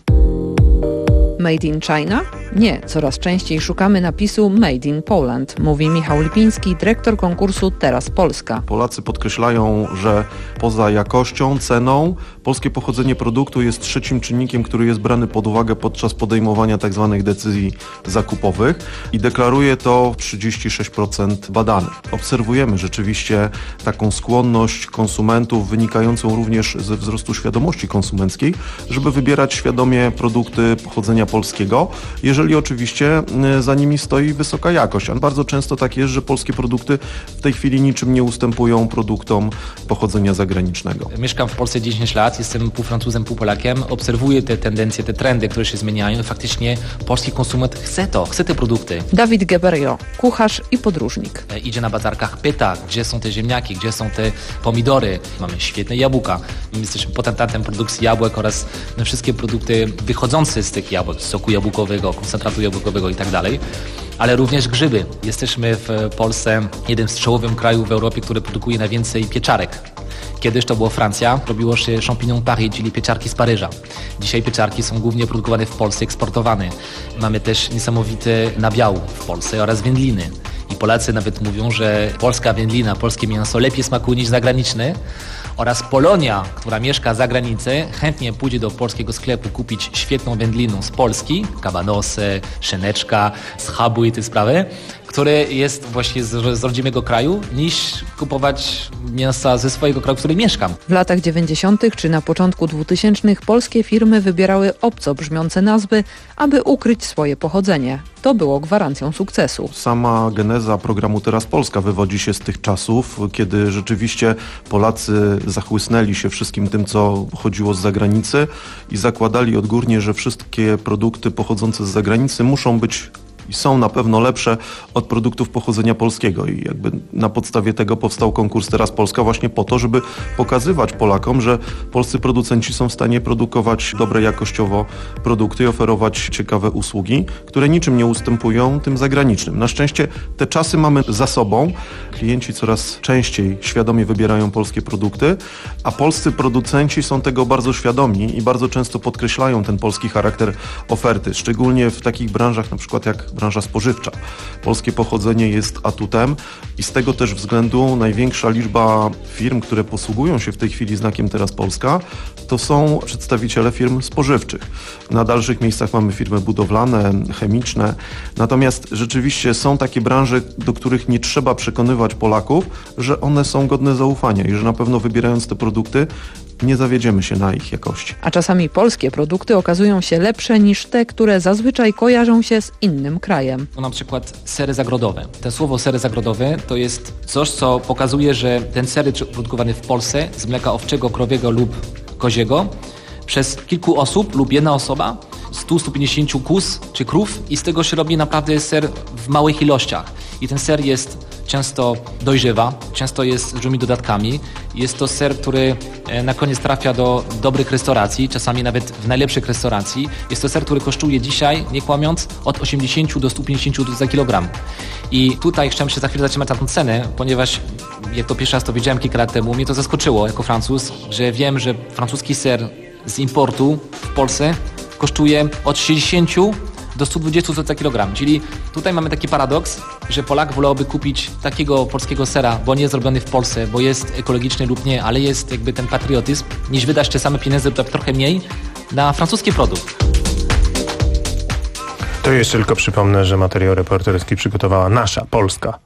Made in China? Nie, coraz częściej szukamy napisu Made in Poland, mówi Michał Lipiński, dyrektor konkursu Teraz Polska. Polacy podkreślają, że poza jakością, ceną, polskie pochodzenie produktu jest trzecim czynnikiem, który jest brany pod uwagę podczas podejmowania tzw. decyzji zakupowych i deklaruje to trzydzieści sześć procent badanych. Obserwujemy rzeczywiście taką skłonność konsumentów wynikającą również ze wzrostu świadomości konsumenckiej, żeby wybierać świadomie produkty pochodzenia polskiego, jeżeli oczywiście za nimi stoi wysoka jakość. A bardzo często tak jest, że polskie produkty w tej chwili niczym nie ustępują produktom pochodzenia zagranicznego. Mieszkam w Polsce dziesięć lat, jestem pół Francuzem, pół Polakiem, obserwuję te tendencje, te trendy, które się zmieniają i faktycznie polski konsument chce to, chce te produkty. Dawid Geberio, kucharz i podróżnik. Idzie na bazarkach, pyta, gdzie są te ziemniaki, gdzie są te pomidory. Mamy świetne jabłka. My jesteśmy potentatem produkcji jabłek oraz wszystkie produkty wychodzące z tych jabłek, z soku jabłkowego, koncentratu jabłkowego i tak dalej. Ale również grzyby. Jesteśmy w Polsce jednym z czołowych krajów w Europie, który produkuje najwięcej pieczarek. Kiedyś to była Francja, robiło się champignon Paris, czyli pieczarki z Paryża. Dzisiaj pieczarki są głównie produkowane w Polsce, eksportowane. Mamy też niesamowity nabiał w Polsce oraz wędliny. I Polacy nawet mówią, że polska wędlina, polskie mięso lepiej smakuje niż zagraniczne. Oraz Polonia, która mieszka za granicą, chętnie pójdzie do polskiego sklepu kupić świetną wędlinę z Polski, kabanosy, szyneczka, schabu i te sprawy, które jest właśnie z, z rodzimego kraju, niż kupować mięsa ze swojego kraju, w którym mieszkam. W latach dziewięćdziesiątych czy na początku dwutysięcznych polskie firmy wybierały obco brzmiące nazwy, aby ukryć swoje pochodzenie. To było gwarancją sukcesu. Sama geneza programu Teraz Polska wywodzi się z tych czasów, kiedy rzeczywiście Polacy zachłysnęli się wszystkim tym, co pochodziło z zagranicy i zakładali odgórnie, że wszystkie produkty pochodzące z zagranicy muszą być i są na pewno lepsze od produktów pochodzenia polskiego i jakby na podstawie tego powstał konkurs Teraz Polska właśnie po to, żeby pokazywać Polakom, że polscy producenci są w stanie produkować dobre jakościowo produkty i oferować ciekawe usługi, które niczym nie ustępują tym zagranicznym. Na szczęście te czasy mamy za sobą. Klienci coraz częściej świadomie wybierają polskie produkty, a polscy producenci są tego bardzo świadomi i bardzo często podkreślają ten polski charakter oferty, szczególnie w takich branżach na przykład jak branża spożywcza. Polskie pochodzenie jest atutem i z tego też względu największa liczba firm, które posługują się w tej chwili znakiem Teraz Polska, to są przedstawiciele firm spożywczych. Na dalszych miejscach mamy firmy budowlane, chemiczne, natomiast rzeczywiście są takie branże, do których nie trzeba przekonywać Polaków, że one są godne zaufania i że na pewno wybierając te produkty nie zawiedziemy się na ich jakości. A czasami polskie produkty okazują się lepsze niż te, które zazwyczaj kojarzą się z innym krajem. To na przykład sery zagrodowe. To słowo sery zagrodowe to jest coś, co pokazuje, że ten ser produkowany w Polsce z mleka owczego, krowiego lub koziego przez kilku osób lub jedna osoba, sto do stu pięćdziesięciu kóz czy krów i z tego się robi naprawdę ser w małych ilościach. I ten ser jest często dojrzewa, często jest z różnymi dodatkami. Jest to ser, który na koniec trafia do dobrych restauracji, czasami nawet w najlepszych restauracji. Jest to ser, który kosztuje dzisiaj, nie kłamiąc, od osiemdziesięciu do stu pięćdziesięciu złotych za kilogram. I tutaj chciałem się za chwilę zatrzymać na tą cenę, ponieważ jak to pierwszy raz to wiedziałem kilka lat temu, mnie to zaskoczyło jako Francuz, że wiem, że francuski ser z importu w Polsce kosztuje od sześćdziesięciu do stu dwudziestu złotych za kilogram. Czyli tutaj mamy taki paradoks, że Polak wolałby kupić takiego polskiego sera, bo nie jest zrobiony w Polsce, bo jest ekologiczny lub nie, ale jest jakby ten patriotyzm, niż wydać te same pieniądze lub trochę mniej na francuski produkt. To jeszcze tylko przypomnę, że materiał reporterski przygotowała nasza polska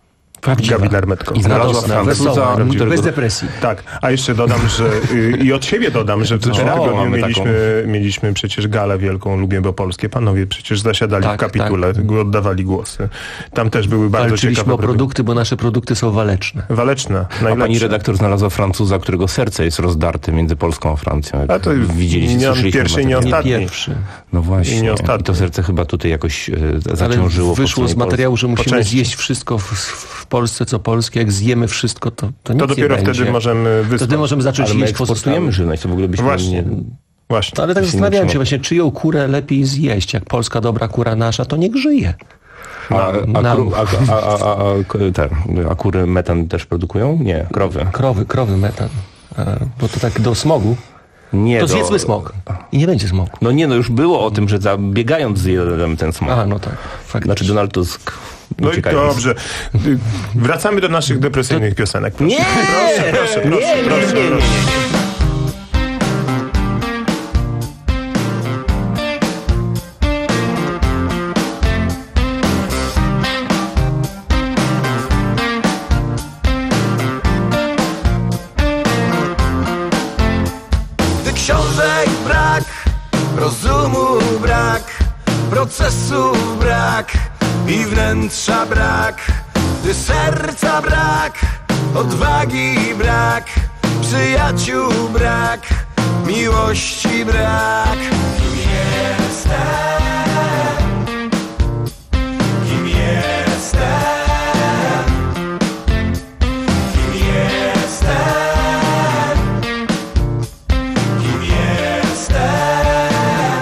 Prawdziwa. Gabi Narmetko. I znalazła Francuza, którego... bez depresji. Tak, a jeszcze dodam, że y, i od siebie dodam, że w zeszłym O, tygodniu mamy mieliśmy, mieliśmy przecież galę wielką Lubię, bo polskie panowie przecież zasiadali Tak, w kapitule, tak. oddawali głosy. Tam też były bardzo Walczyliśmy ciekawe o produkty, bo nasze produkty są waleczne. Waleczne, A najlepsze. pani redaktor znalazła Francuza, którego serce jest rozdarte między Polską a Francją. Jak A to widzieliście, nie on słyszeliśmy pierwszy i nie materiał. ostatni. Nie pierwszy. No właśnie. I nie ostatni. I to serce chyba tutaj jakoś e, Ale zaciążyło. wyszło po z całej materiału, że Po musimy części. zjeść wszystko w, w Polsce, co polskie. Jak zjemy wszystko, to, to nic To dopiero nie wtedy będzie. możemy wysłać. Wtedy możemy zacząć Ale my jeść pozostałe. eksportujemy żywność, to w ogóle byśmy Właśnie. nie... Właśnie. No, ale tak To się zastanawiałem nie się właśnie, czyją kurę lepiej zjeść. Jak polska dobra kura nasza, to niech żyje. A, a, Na- kur, a, a, a, a, a, ten, a kury metan też produkują? Nie, krowy. Krowy, krowy metan. A, bo to tak do smogu. Nie, To do- zjedzmy smog. I nie będzie smogu. No nie, no już było o tym, że zabiegając zjadłem ten smog. A, no tak. Faktycznie. Znaczy Donald Tusk. No i uciekając. dobrze. Y, Wracamy do naszych depresyjnych piosenek. Proszę. Nie! Proszę, proszę, proszę, Nie, nie, proszę, nie, nie, nie, proszę. Gdy książek brak, rozumu brak, procesu brak i wnętrza brak, gdy serca brak, odwagi brak, przyjaciół brak, miłości brak. Kim jestem? Kim jestem? Kim jestem? Kim jestem?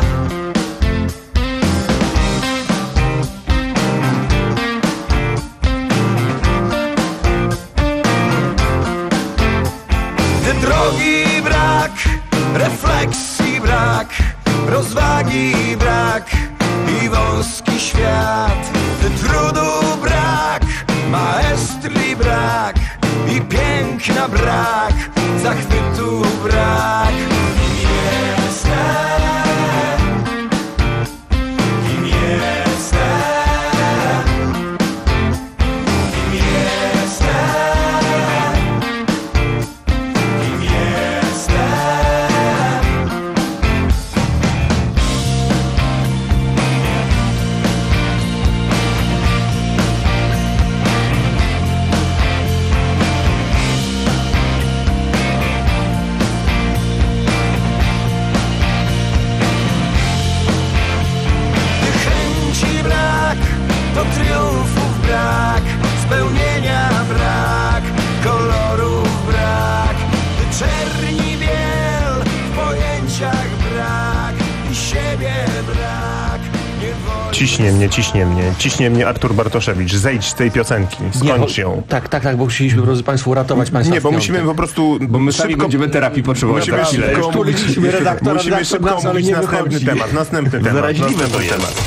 Gdy drogi brak, refleksji brak, rozwagi brak i wąski świat. Gdy trudu brak, maestrii brak i piękna brak, zachwytu brak. Kim jestem? Kim jestem? Kim jestem? Kim jestem? Gdy chęci brak, to triumfów brak, spełnienia brak, kolorów brak, gdy czerni biel, w pojęciach brak i siebie brak, nie woli. Ciśnie mnie, ciśnie mnie, ciśnie mnie Artur Bartoszewicz. Zejdź z tej piosenki, skończ Nie, bo- ją. Tak, tak, tak, bo musieliśmy, drodzy Państwo, uratować Państwa Nie, w bo piątek. musimy po prostu Bo my sami szybko... będziemy terapii potrzebować. Musimy Naprawdę. szybko Już tu omówić- liczyliśmy redaktora, Musimy redaktor szybko nas, ale omówić nie następny wychodzi. temat, następny temat. Zaraźliwe następny to jest. temat.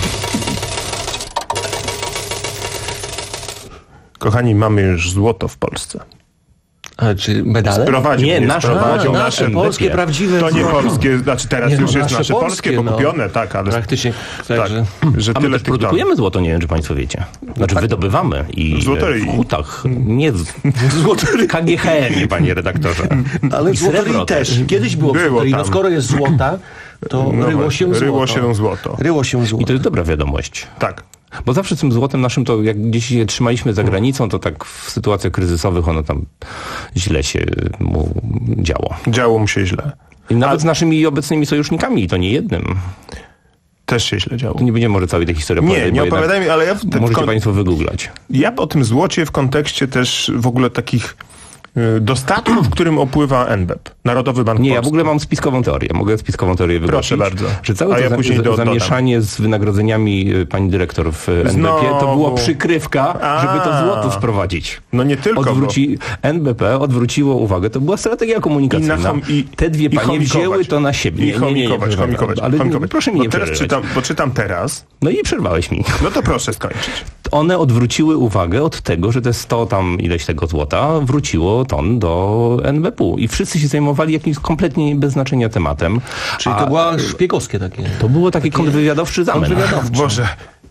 Kochani, mamy już złoto w Polsce. A, czy medale? Sprowadził, Nie, nie, nasze, sprowadził A, nasze. nasze, polskie, prawdziwe. To nie złoto. polskie, znaczy teraz Nie, no, już jest nasze nasze polskie, polskie, no. pokupione, tak, ale Praktycznie, tak, także... że A my tyle też tych ton. produkujemy złoto, nie wiem, czy Państwo wiecie. Znaczy wydobywamy i W złoterii. w hutach. Nie w w K G H M, panie redaktorze. Ale I w złoterii srebro też. Kiedyś było, Było w złoterii. No tam. skoro jest złota, to No ryło właśnie, się złoto. ryło się złoto. Ryło się I złoto. to jest dobra wiadomość. Tak. Bo zawsze z tym złotem naszym, to jak gdzieś je trzymaliśmy za granicą, to tak w sytuacjach kryzysowych ono tam źle się mu działo. Działo mu się źle. I nawet z naszymi obecnymi sojusznikami, i to nie jednym. Też się źle działo. To nie będziemy może całej tej historii Nie, opowiadać, nie bo jednak opowiadajmy, ale ja... w- w Możecie kon- Państwo wygooglać. Ja o tym złocie w kontekście też w ogóle takich y, dostatków, którym opływa N B P, Narodowy Bank Nie, ja Polski. w ogóle mam spiskową teorię. Mogę spiskową teorię wygłosić. Proszę bardzo. Że całe A to ja za- później za- do- dodam. zamieszanie z wynagrodzeniami y, pani dyrektor w N B P to Znowu. była przykrywka, A. żeby to złoto sprowadzić. No nie tylko, Odwróci, N B P odwróciło uwagę. To była strategia komunikacyjna. I na chom- i- Te dwie i panie chomikować. wzięły to na siebie. I Nie, nie, nie, nie, chomikować, proszę chomikować, pana. Ale chomikować. proszę mi Bo nie teraz przerywać. czytam, bo czytam teraz. No i przerwałeś mi. No to proszę skończyć. One odwróciły uwagę od tego, że te sto tam ileś tego złota wróciło ton do N B P u. I wszyscy się zajmowali jakimś kompletnie bez znaczenia tematem. Czyli A to była szpiegowskie takie. to było taki kontrwywiadowczy zamęt. Kontrwywiadowczy. Boże,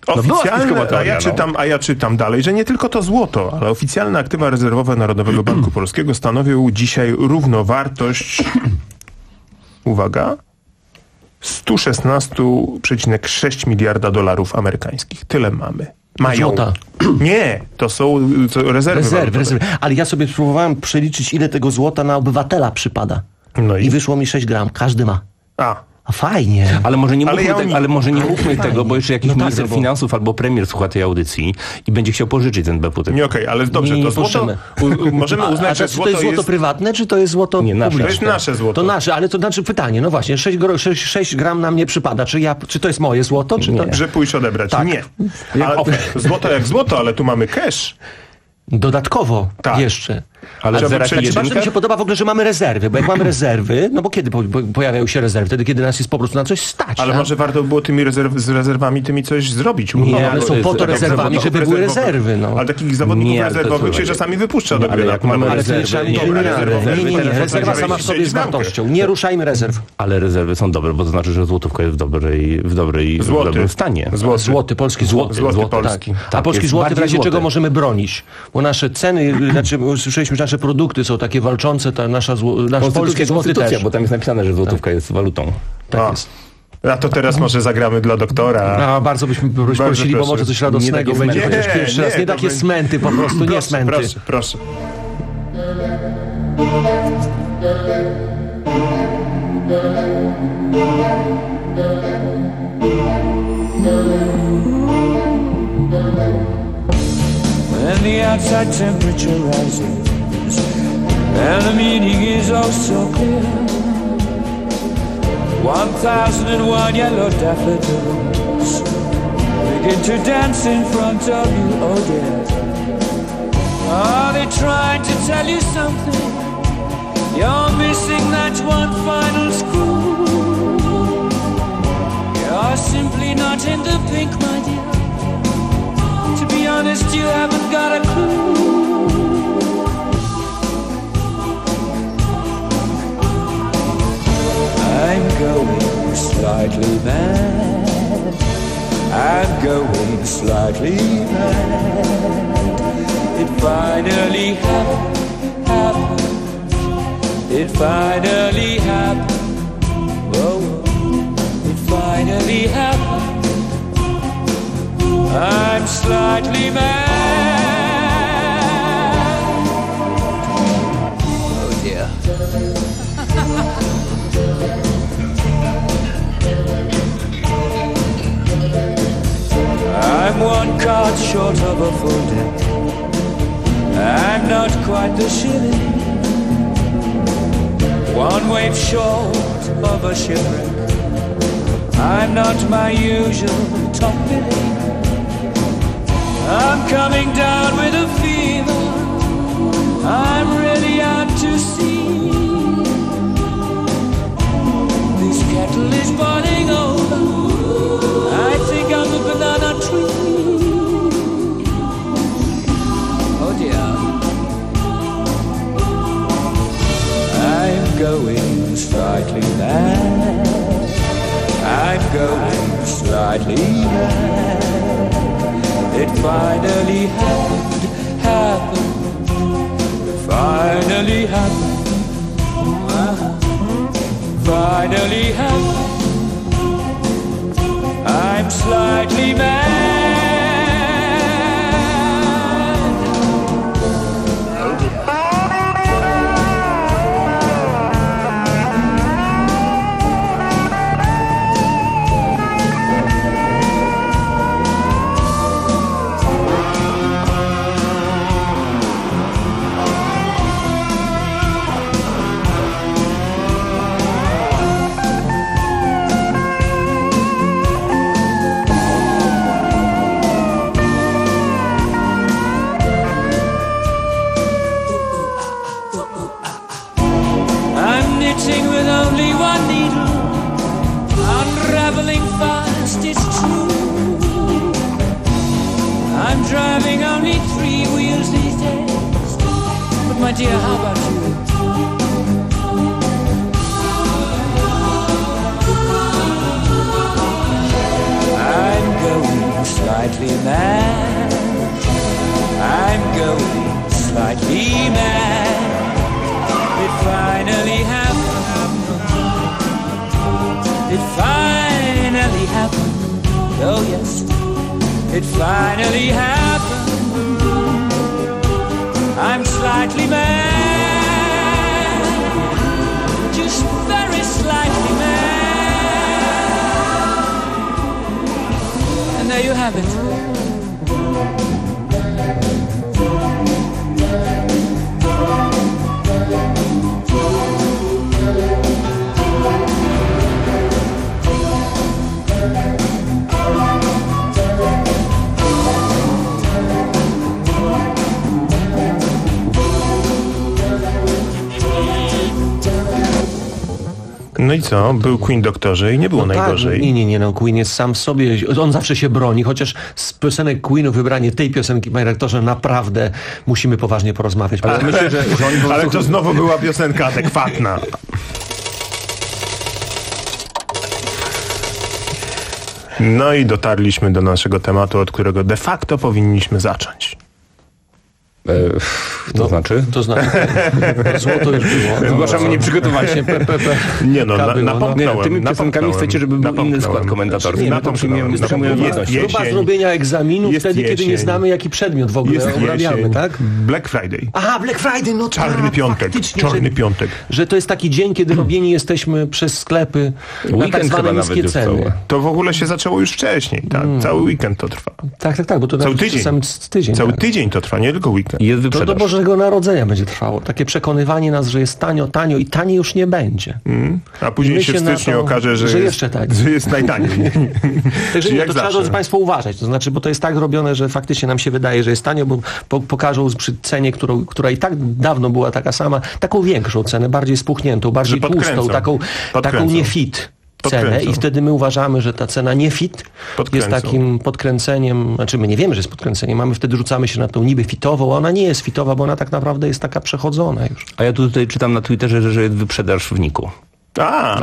Oficjalne, a, ja czytam, a ja czytam dalej, że nie tylko to złoto, ale oficjalne aktywa rezerwowe Narodowego Banku Polskiego stanowią dzisiaj równowartość, uwaga, sto szesnaście przecinek sześć miliarda dolarów amerykańskich. Tyle mamy. Mają. Złota. Nie, to są to rezerwy. Rezerwy, rezerwy. Ale ja sobie spróbowałem przeliczyć, ile tego złota na obywatela przypada. No i? I wyszło mi sześć gram. Każdy ma. A. A fajnie. Ale może nie ale mówmy, ja te, oni... ale może nie mówmy tego, fajnie. bo jeszcze jakiś No tak, minister bo... finansów albo premier słucha tej audycji i będzie chciał pożyczyć z N B P. Nie, okej, okay, ale dobrze, nie, to nie złoto... U, u, możemy uznać, a, a że to, złoto to jest złoto jest... prywatne, czy to jest złoto nie, nasze. publiczne? To jest nasze złoto. To nasze, ale to znaczy pytanie, no właśnie, sześć, gro, sześć, sześć gram nam nie przypada. Czy, ja, czy to jest moje złoto, czy to... Nie. Że pójść odebrać. Tak. Nie. Ale, złoto jak złoto, ale tu mamy cash. Dodatkowo tak. jeszcze. Ale Żeby zera przeliczyć- Bardzo mi się podoba w ogóle, że mamy rezerwy, bo jak mamy rezerwy, no bo kiedy po, po, pojawiają się rezerwy? Wtedy, kiedy nas jest po prostu na coś stać. Ale tak? może warto było tymi rezerw, z rezerwami tymi coś zrobić. Nie, No, ale bo są jest- po to tak, rezerwami, zawodników żeby były rezerwowych. rezerwy. No. Ale takich zawodników Nie, ale to rezerwowych to się będzie- czasami wypuszcza do Nie, gry. ale na jak mamy na- Ale to nie rezerwy, trzeba nie, nie, ale rezerwy nie, nie, nie, teraz rezerwa możemy sama w sobie jest strzelić bramkę. wartością. Nie ruszajmy rezerw. Ale rezerwy są dobre, bo to znaczy, że złotówka jest w dobrej, w dobrej, w Złoty. dobrym stanie. Złoty. Złoty, polski złoty. Złoty Złoty, polski. Tak. A Tak, polski jest złoty w bardziej razie złoty. czego możemy bronić. Bo nasze ceny, znaczy słyszeliśmy, że nasze produkty są takie walczące, ta nasza zło, nasz polski złoty konstytucja, też. bo tam jest napisane, że złotówka jest walutą. Tak A. jest. A to teraz może zagramy dla doktora. A, bardzo byśmy Bardzo prosili, bo proszę. może coś radosnego Nie będzie. takie Chociaż smenty. pierwszy Nie, raz. Nie nie, to takie będzie- smenty po prostu, nie Proszę, smenty. proszę, proszę. And the outside temperature rises, and the meaning is oh so clear. One thousand and one yellow daffodils begin to dance in front of you, oh dear. Are they trying to tell you something? You're missing that one final screw. You're simply not in the pink, my dear. To be honest, you haven't got a clue. I'm going slightly mad. I'm going slightly mad. It finally happened, happened. It finally happened. Whoa, it finally happened. I'm slightly mad. Oh dear. I'm one card short of a full deck. I'm not quite the shilling. One wave short of a shipwreck. I'm not my usual top billing. I'm coming down with a fever. I'm really out to sea. This kettle is boiling over. I think I'm a banana tree. Oh dear. I'm going slightly mad. I'm going slightly mad. It finally happened, happened. It finally happened. Uh-huh. Finally happened. I'm slightly mad. Oh dear. I'm knitting with only one needle, unraveling fast, it's true. I'm driving only three wheels these days, but my dear, how about you? I'm going slightly slightly mad. I'm going slightly mad. It finally happened. It finally happened. Oh yes, it finally happened. I'm slightly mad. Just very slightly mad. And there you have it. No i co? Był Queen doktorze i nie było no najgorzej. Tak, nie, nie, nie, no Queen jest sam w sobie, on zawsze się broni, chociaż z piosenek Queenu wybranie tej piosenki, panie rektorze, naprawdę musimy poważnie porozmawiać. Ale, ale myślę, że, że oni ale to znowu była piosenka adekwatna. No i dotarliśmy do naszego tematu, od którego de facto powinniśmy zacząć. E, to no, znaczy? To znaczy, to złoto już było. No, Zgłaszamy nieprzygotowanie. Nie no, na, napomknąłem. Nie, tymi piosenkami chcecie, żeby był inny skład komentatorski. Na to przyjmujemy. Próba zrobienia egzaminu wtedy, jesień. Kiedy nie znamy, jaki przedmiot w ogóle obrabiamy, tak? Black Friday. Aha, Black Friday, no Czarny tak, piątek. Czarny że, piątek. Że to jest taki dzień, kiedy robieni jesteśmy przez sklepy na tak zwane niskie ceny. To w ogóle się zaczęło już wcześniej, tak? Hmm. Cały weekend to trwa. Tak, tak, tak, bo to cały tydzień. Sam tydzień. Cały tak. tydzień to trwa, nie tylko weekend. Jest to do Bożego Narodzenia będzie trwało. Takie przekonywanie nas, że jest tanio, tanio i taniej już nie będzie. Mm. A później się w styczniu to, okaże, że, że jest, jeszcze taniej. że jest najtaniej. Także nie, to trzeba, drodzy Państwo, uważać. To znaczy, bo to jest tak robione, że faktycznie nam się wydaje, że jest tanio, bo po, pokażą przy cenie, którą, która i tak dawno była taka sama, taką większą cenę, bardziej spuchniętą, bardziej tłustą, taką, taką nie fit. Cenę i wtedy my uważamy, że ta cena nie fit jest takim podkręceniem, znaczy my nie wiemy, że jest podkręceniem, a my wtedy rzucamy się na tą niby fitową, a ona nie jest fitowa, bo ona tak naprawdę jest taka przechodzona już. A ja tu tutaj czytam na Twitterze, że jest wyprzedaż w Niku. A,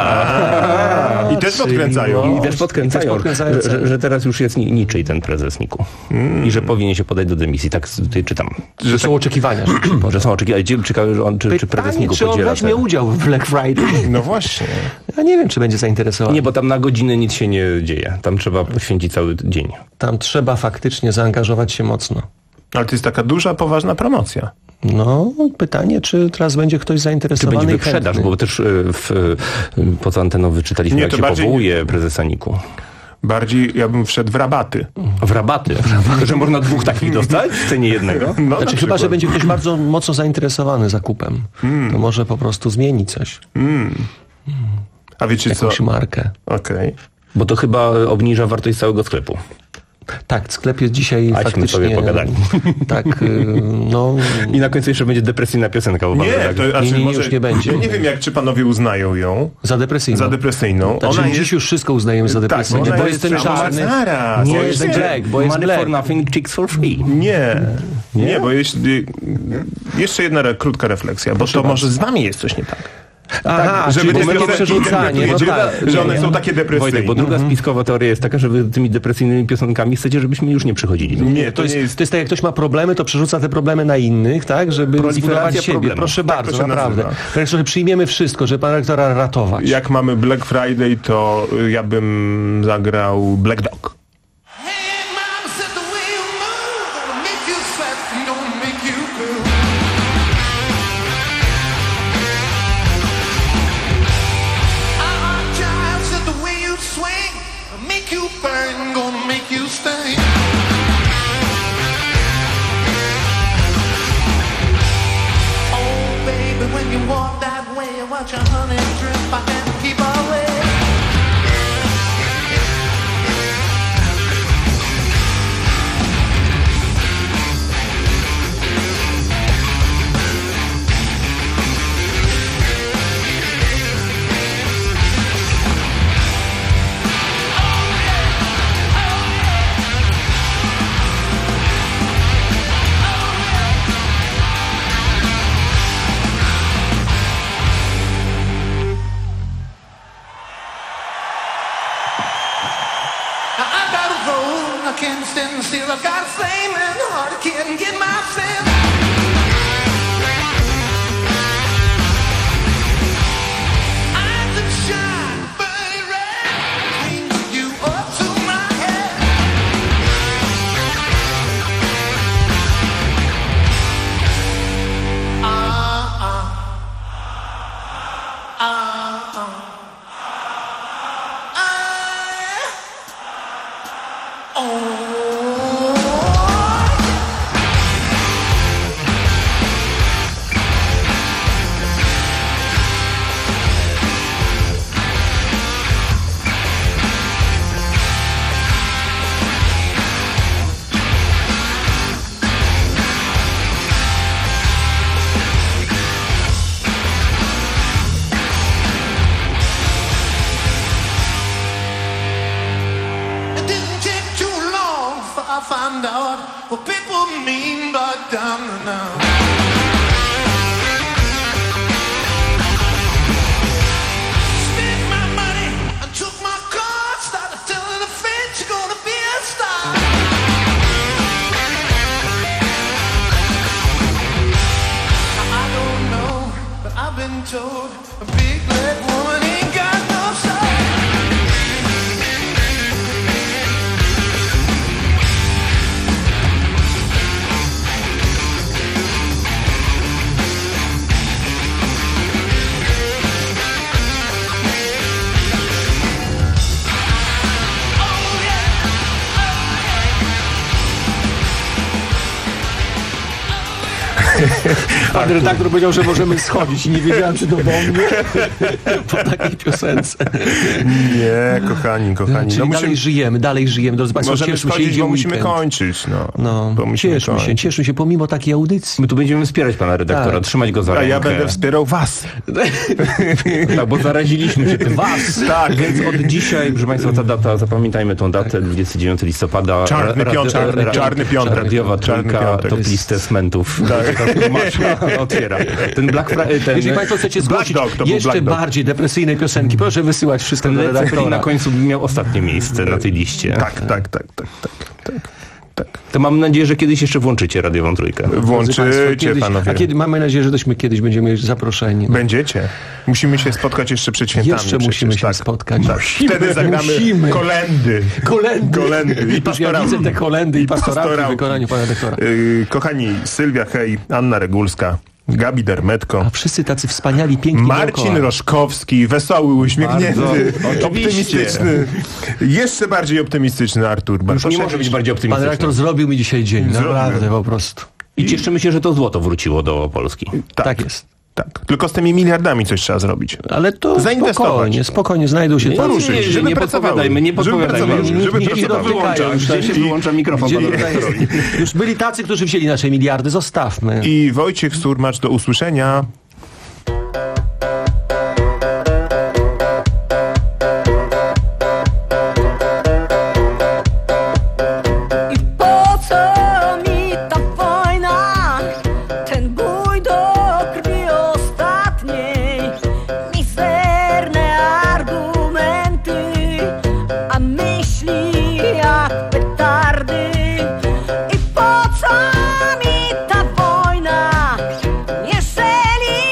a, i też podkręcają. No, I też podkręcają, też podkręcają że, że, że teraz już jest niczyj ten prezes Niku. Mm. I że powinien się podać do dymisji. Tak tutaj czytam. Że są oczekiwania. Że, że są oczekiwania. Ciekawe, że on, czy, czy prezes Niku czy on podziela weźmie ten... udział w Black Friday. No właśnie. Ja nie wiem, czy będzie zainteresowany. Nie, bo tam na godzinę nic się nie dzieje. Tam trzeba poświęcić cały dzień. Tam trzeba faktycznie zaangażować się mocno. Ale to jest taka duża, poważna promocja. No, pytanie, czy teraz będzie ktoś zainteresowany. Czy będzie wyprzedaż, bo też w, poza anteną wyczytaliśmy, nie, jak się bardziej... powołuje prezesa Niku. Bardziej ja bym wszedł w rabaty. W rabaty? W rabaty. Że można dwóch takich dostać w cenie jednego? No, znaczy chyba, że będzie ktoś bardzo mocno zainteresowany zakupem. Mm. To może po prostu zmieni coś. Mm. Mm. A wiecie jakąś co? markę. Okej. Okay. Bo to chyba obniża wartość całego sklepu. Tak, sklep jest dzisiaj Aśmy faktycznie... sobie pogadali. Tak, no... I na końcu jeszcze będzie depresyjna piosenka. Bo nie, tak, to znaczy, nie, nie, może, już nie będzie. Ja nie wiem, jak czy panowie uznają ją. Za depresyjną. Za depresyjną. Znaczy, ona dziś jest... już wszystko uznajemy za depresyjną, tak, bo, bo jest, jest ten czarny... Zaraz, nie, jest black, bo jest Money black. for nothing, chicks for free. Nie, nie, nie bo jeśli... Jeszcze jedna re, krótka refleksja, bo Proszę to bardzo. Może z wami jest coś nie tak. Aha, tak, żeby te przerzucanie, no tak. Że one są takie depresyjne. Wojtek, bo druga spiskowa teoria jest taka, że wy tymi depresyjnymi piosenkami chcecie, żebyśmy już nie przychodzili. Nie, to, to, jest, nie jest... to jest tak, jak ktoś ma problemy, to przerzuca te problemy na innych, tak, żeby zbudować siebie. Problemów. Proszę tak bardzo, naprawdę. Tak, przyjmiemy wszystko, żeby pana rektora ratować. Jak mamy Black Friday, to ja bym zagrał Black Dog. Watch a honey drip, I can't keep away. standing still. I've got a flame and a heart, I can't get myself. Eyes that shine, burning red, bring you up to my head. Ah, ah, ah, ah. I find out what people mean by down and out. Spent my money and took my car, started telling the feds you're gonna be a star. I don't know, but I've been told a big black woman ain't got no soul. Pan redaktor powiedział, że możemy schodzić i nie wiedziałem, czy to do mnie po takiej piosence. Nie, kochani, kochani. Czyli no dalej musimy... żyjemy, dalej żyjemy. Drodzy Państwo, Możemy cieszmy się, schodzić, idzie bo musimy weekend. kończyć. No, no bo musimy cieszmy kończyć. się, cieszmy się, pomimo takiej audycji. My tu będziemy wspierać pana redaktora, Tak. trzymać go za A rękę. ja będę wspierał was. Tak, bo zaraziliśmy się tym. Was! Tak. Więc od dzisiaj, proszę państwa, ta data, zapamiętajmy tą datę, dwudziestego dziewiątego listopada. Czarny Ra- piątek, ra- ra- czarny piątek. Radiowa Czarny trójka, piątek. top listę smentów. Tak. Otwiera. Ten Black Friday, ten... Jeżeli Państwo chcecie zgłosić Dog, to był jeszcze Black Dog. bardziej depresyjne piosenki, proszę wysyłać wszystko do Led Zeppelin redaktora. na końcu miał ostatnie miejsce na tej liście. Tak, tak, tak, tak, tak, tak, tak. To mam nadzieję, że kiedyś jeszcze włączycie radiową trójkę. Włączycie, Kiedyś, panowie. a kiedy, mamy nadzieję, że tośmy kiedyś będziemy mieć zaproszeni. Będziecie. Musimy się spotkać jeszcze przed świętami. Jeszcze przecież, musimy się tak. spotkać. Tak. Wtedy zagramy Musimy. kolendy. Kolendy. Kolendy. I Ja pastorałki. widzę te kolendy i pastorałki w pastorałki. wykonaniu pana doktora. Yy, kochani, Sylwia Hej, Anna Regulska, Gabi Dermetko, A wszyscy tacy wspaniali, piękni Marcin dookoła. Roszkowski, wesoły, uśmiechnięty, Bardzo, optymistyczny. Jeszcze bardziej optymistyczny Artur Już Bartoszewicz. nie może być bardziej Pan optymistyczny. redaktor zrobił mi dzisiaj dzień, Zrobił. naprawdę po prostu. I cieszymy się, że to złoto wróciło do Polski. Tak, Tak jest. tak. Tylko z tymi miliardami coś trzeba zrobić. Ale to Zainwestować. spokojnie, spokojnie znajdą się tacy. poruszyć, nie, żeby nie pracowały. podpowiadajmy, nie Żeby podpowiadajmy. pracowały, Już- żeby niech się pracowały. wyłącza, gdzie się wyłącza mikrofon Gdzie- panu redaktorowi. Już byli tacy, którzy wzięli nasze miliardy, zostawmy. I Wojciech Surmacz, do usłyszenia. Po co mi ta wojna? Ten bój do krwi ostatniej. Mizerne argumenty, a myśli jak petardy. I po co mi ta wojna? Jeżeli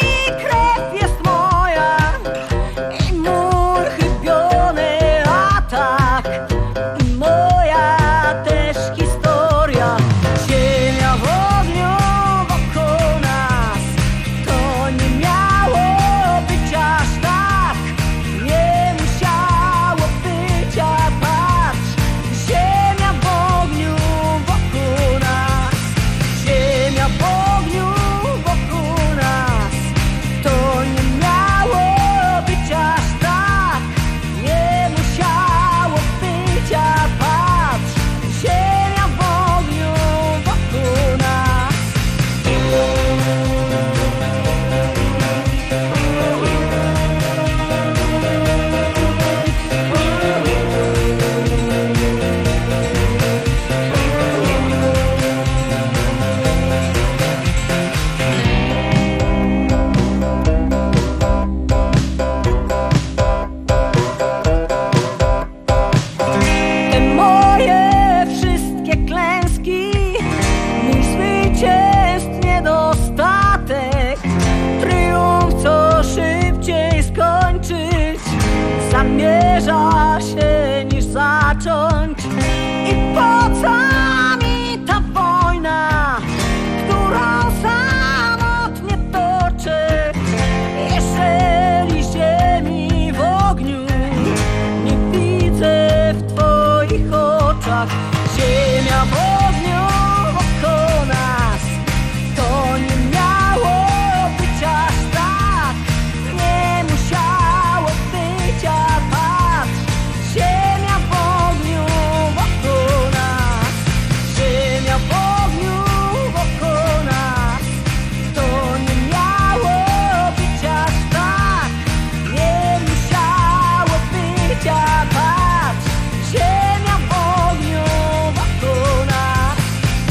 zacząć i po co mi ta wojna, którą samotnie toczę, jeżeli ziemi w ogniu nie widzę w twoich oczach. Ziemia w ogniu wokół nas, to nie miało być aż tak, nie musiało być, a patrz, ziemia w ogniu wokół nas, ziemia w ogniu wokół nas, to nie miało być aż tak, nie musiało być, a patrz, ziemia w ogniu wokół nas.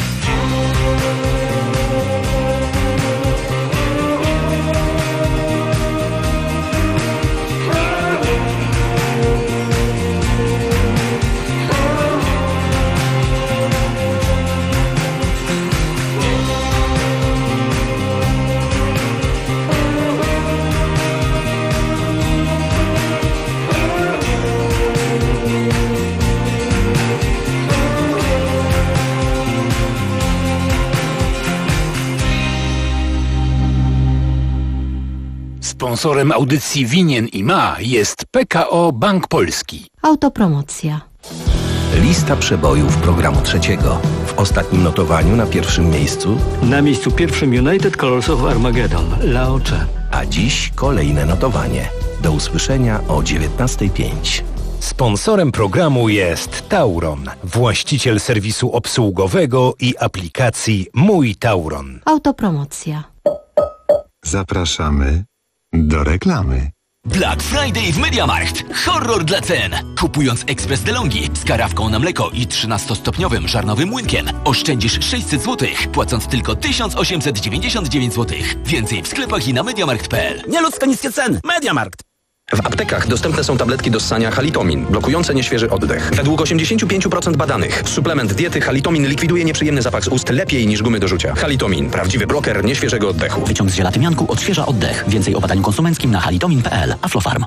Sponsorem audycji Winien i Ma jest P K O Bank Polski. Autopromocja. Lista przebojów programu trzeciego. W ostatnim notowaniu na pierwszym miejscu. Na miejscu pierwszym United Colors of Armageddon, Laocze. A dziś kolejne notowanie. Do usłyszenia o dziewiętnasta pięć. Sponsorem programu jest Tauron, właściciel serwisu obsługowego i aplikacji Mój Tauron. Autopromocja. Zapraszamy do reklamy. Black Friday w MediaMarkt. Horror dla cen. Kupując ekspres DeLonghi z karawką na mleko i trzynastostopniowym żarnowym młynkiem oszczędzisz sześćset złotych, płacąc tylko tysiąc osiemset dziewięćdziesiąt dziewięć złotych. Więcej w sklepach i na mediamarkt kropka p l. Nieludzko niskie ceny. MediaMarkt. W aptekach dostępne są tabletki do ssania Halitomin, blokujące nieświeży oddech. Według osiemdziesiąt pięć procent badanych suplement diety Halitomin likwiduje nieprzyjemny zapach z ust lepiej niż gumy do rzucia. Halitomin, prawdziwy bloker nieświeżego oddechu. Wyciąg z ziela tymianku odświeża oddech. Więcej o badaniu konsumenckim na halitomin kropka p l. Aflofarm.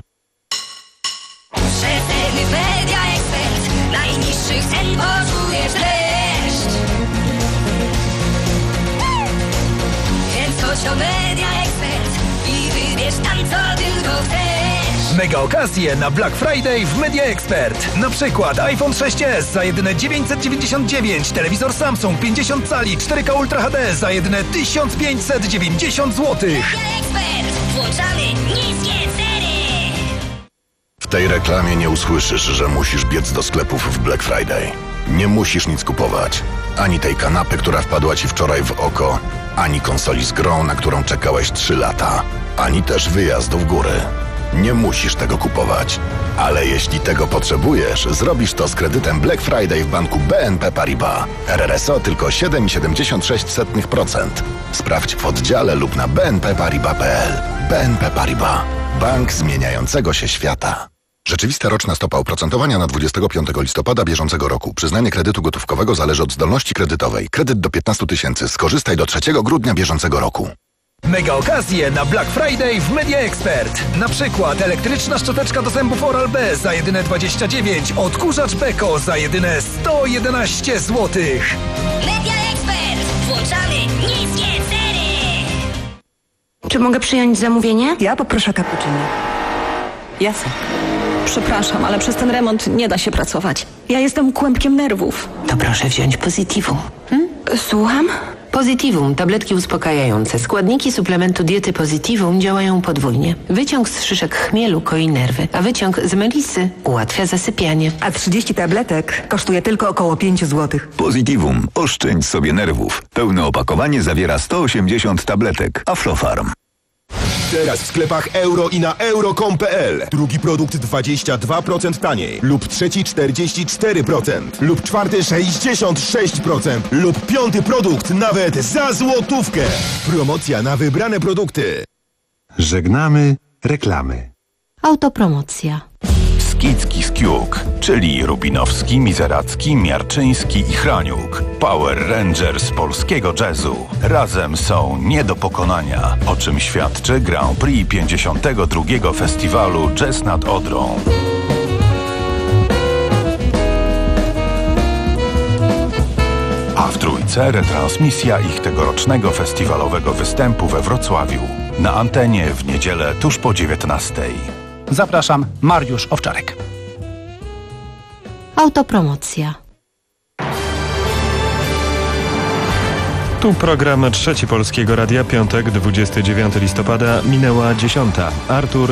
Przeceny Media Expert. Najniższych cen poczujesz dreszcz. Więc chodź do Media Expert i wybierz tam, co tylko chcesz. Mega okazje na Black Friday w Media Expert. Na przykład iPhone sześć es za jedyne dziewięćset dziewięćdziesiąt dziewięć, telewizor Samsung pięćdziesiąt cali cztery K Ultra H D za jedyne tysiąc pięćset dziewięćdziesiąt złotych. Media Expert. Włączamy niskie ceny. W tej reklamie nie usłyszysz, że musisz biec do sklepów w Black Friday. Nie musisz nic kupować. Ani tej kanapy, która wpadła ci wczoraj w oko, ani konsoli z grą, na którą czekałeś trzy lata, ani też wyjazdu w góry. Nie musisz tego kupować. Ale jeśli tego potrzebujesz, zrobisz to z kredytem Black Friday w banku B N P Paribas. R R S O tylko siedem przecinek siedemdziesiąt sześć procent. Sprawdź w oddziale lub na b n p paribas kropka p l. B N P Paribas. Bank zmieniającego się świata. Rzeczywista roczna stopa oprocentowania na dwudziestego piątego listopada bieżącego roku. Przyznanie kredytu gotówkowego zależy od zdolności kredytowej. Kredyt do piętnastu tysięcy. Skorzystaj do trzeciego grudnia bieżącego roku. Mega okazje na Black Friday w Media Expert. Na przykład elektryczna szczoteczka do zębów Oral-B za jedyne dwadzieścia dziewięć, odkurzacz Beko za jedyne sto jedenaście złotych. Media Expert. Włączamy niskie ceny. Czy mogę przyjąć zamówienie? Ja poproszę cappuccino. Jasne. Przepraszam, ale przez ten remont nie da się pracować. Ja jestem kłębkiem nerwów. To proszę wziąć Positivum. Hmm? Słucham? Positivum, tabletki uspokajające. Składniki suplementu diety Positivum działają podwójnie. Wyciąg z szyszek chmielu koi nerwy, a wyciąg z melisy ułatwia zasypianie. A trzydzieści tabletek kosztuje tylko około pięć złotych. Positivum. Oszczędź sobie nerwów. Pełne opakowanie zawiera sto osiemdziesiąt tabletek. Aflofarm. Teraz w sklepach euro i na euro kropka com kropka p l. Drugi produkt dwadzieścia dwa procent taniej. Lub trzeci czterdzieści cztery procent. Lub czwarty sześćdziesiąt sześć procent. Lub piąty produkt nawet za złotówkę. Promocja na wybrane produkty. Żegnamy reklamy. Autopromocja. Skicki Skiuk, czyli Rubinowski, Mizeracki, Miarczyński i Hraniuk. Power Rangers polskiego jazzu. Razem są nie do pokonania, o czym świadczy Grand Prix pięćdziesiątego drugiego Festiwalu Jazz nad Odrą. W Trójce retransmisja ich tegorocznego festiwalowego występu we Wrocławiu. Na antenie w niedzielę tuż po dziewiętnastej. Zapraszam, Mariusz Owczarek. Autopromocja. Tu program Trzeci Polskiego Radia, piątek, dwudziestego dziewiątego listopada, minęła dziesiąta. Artur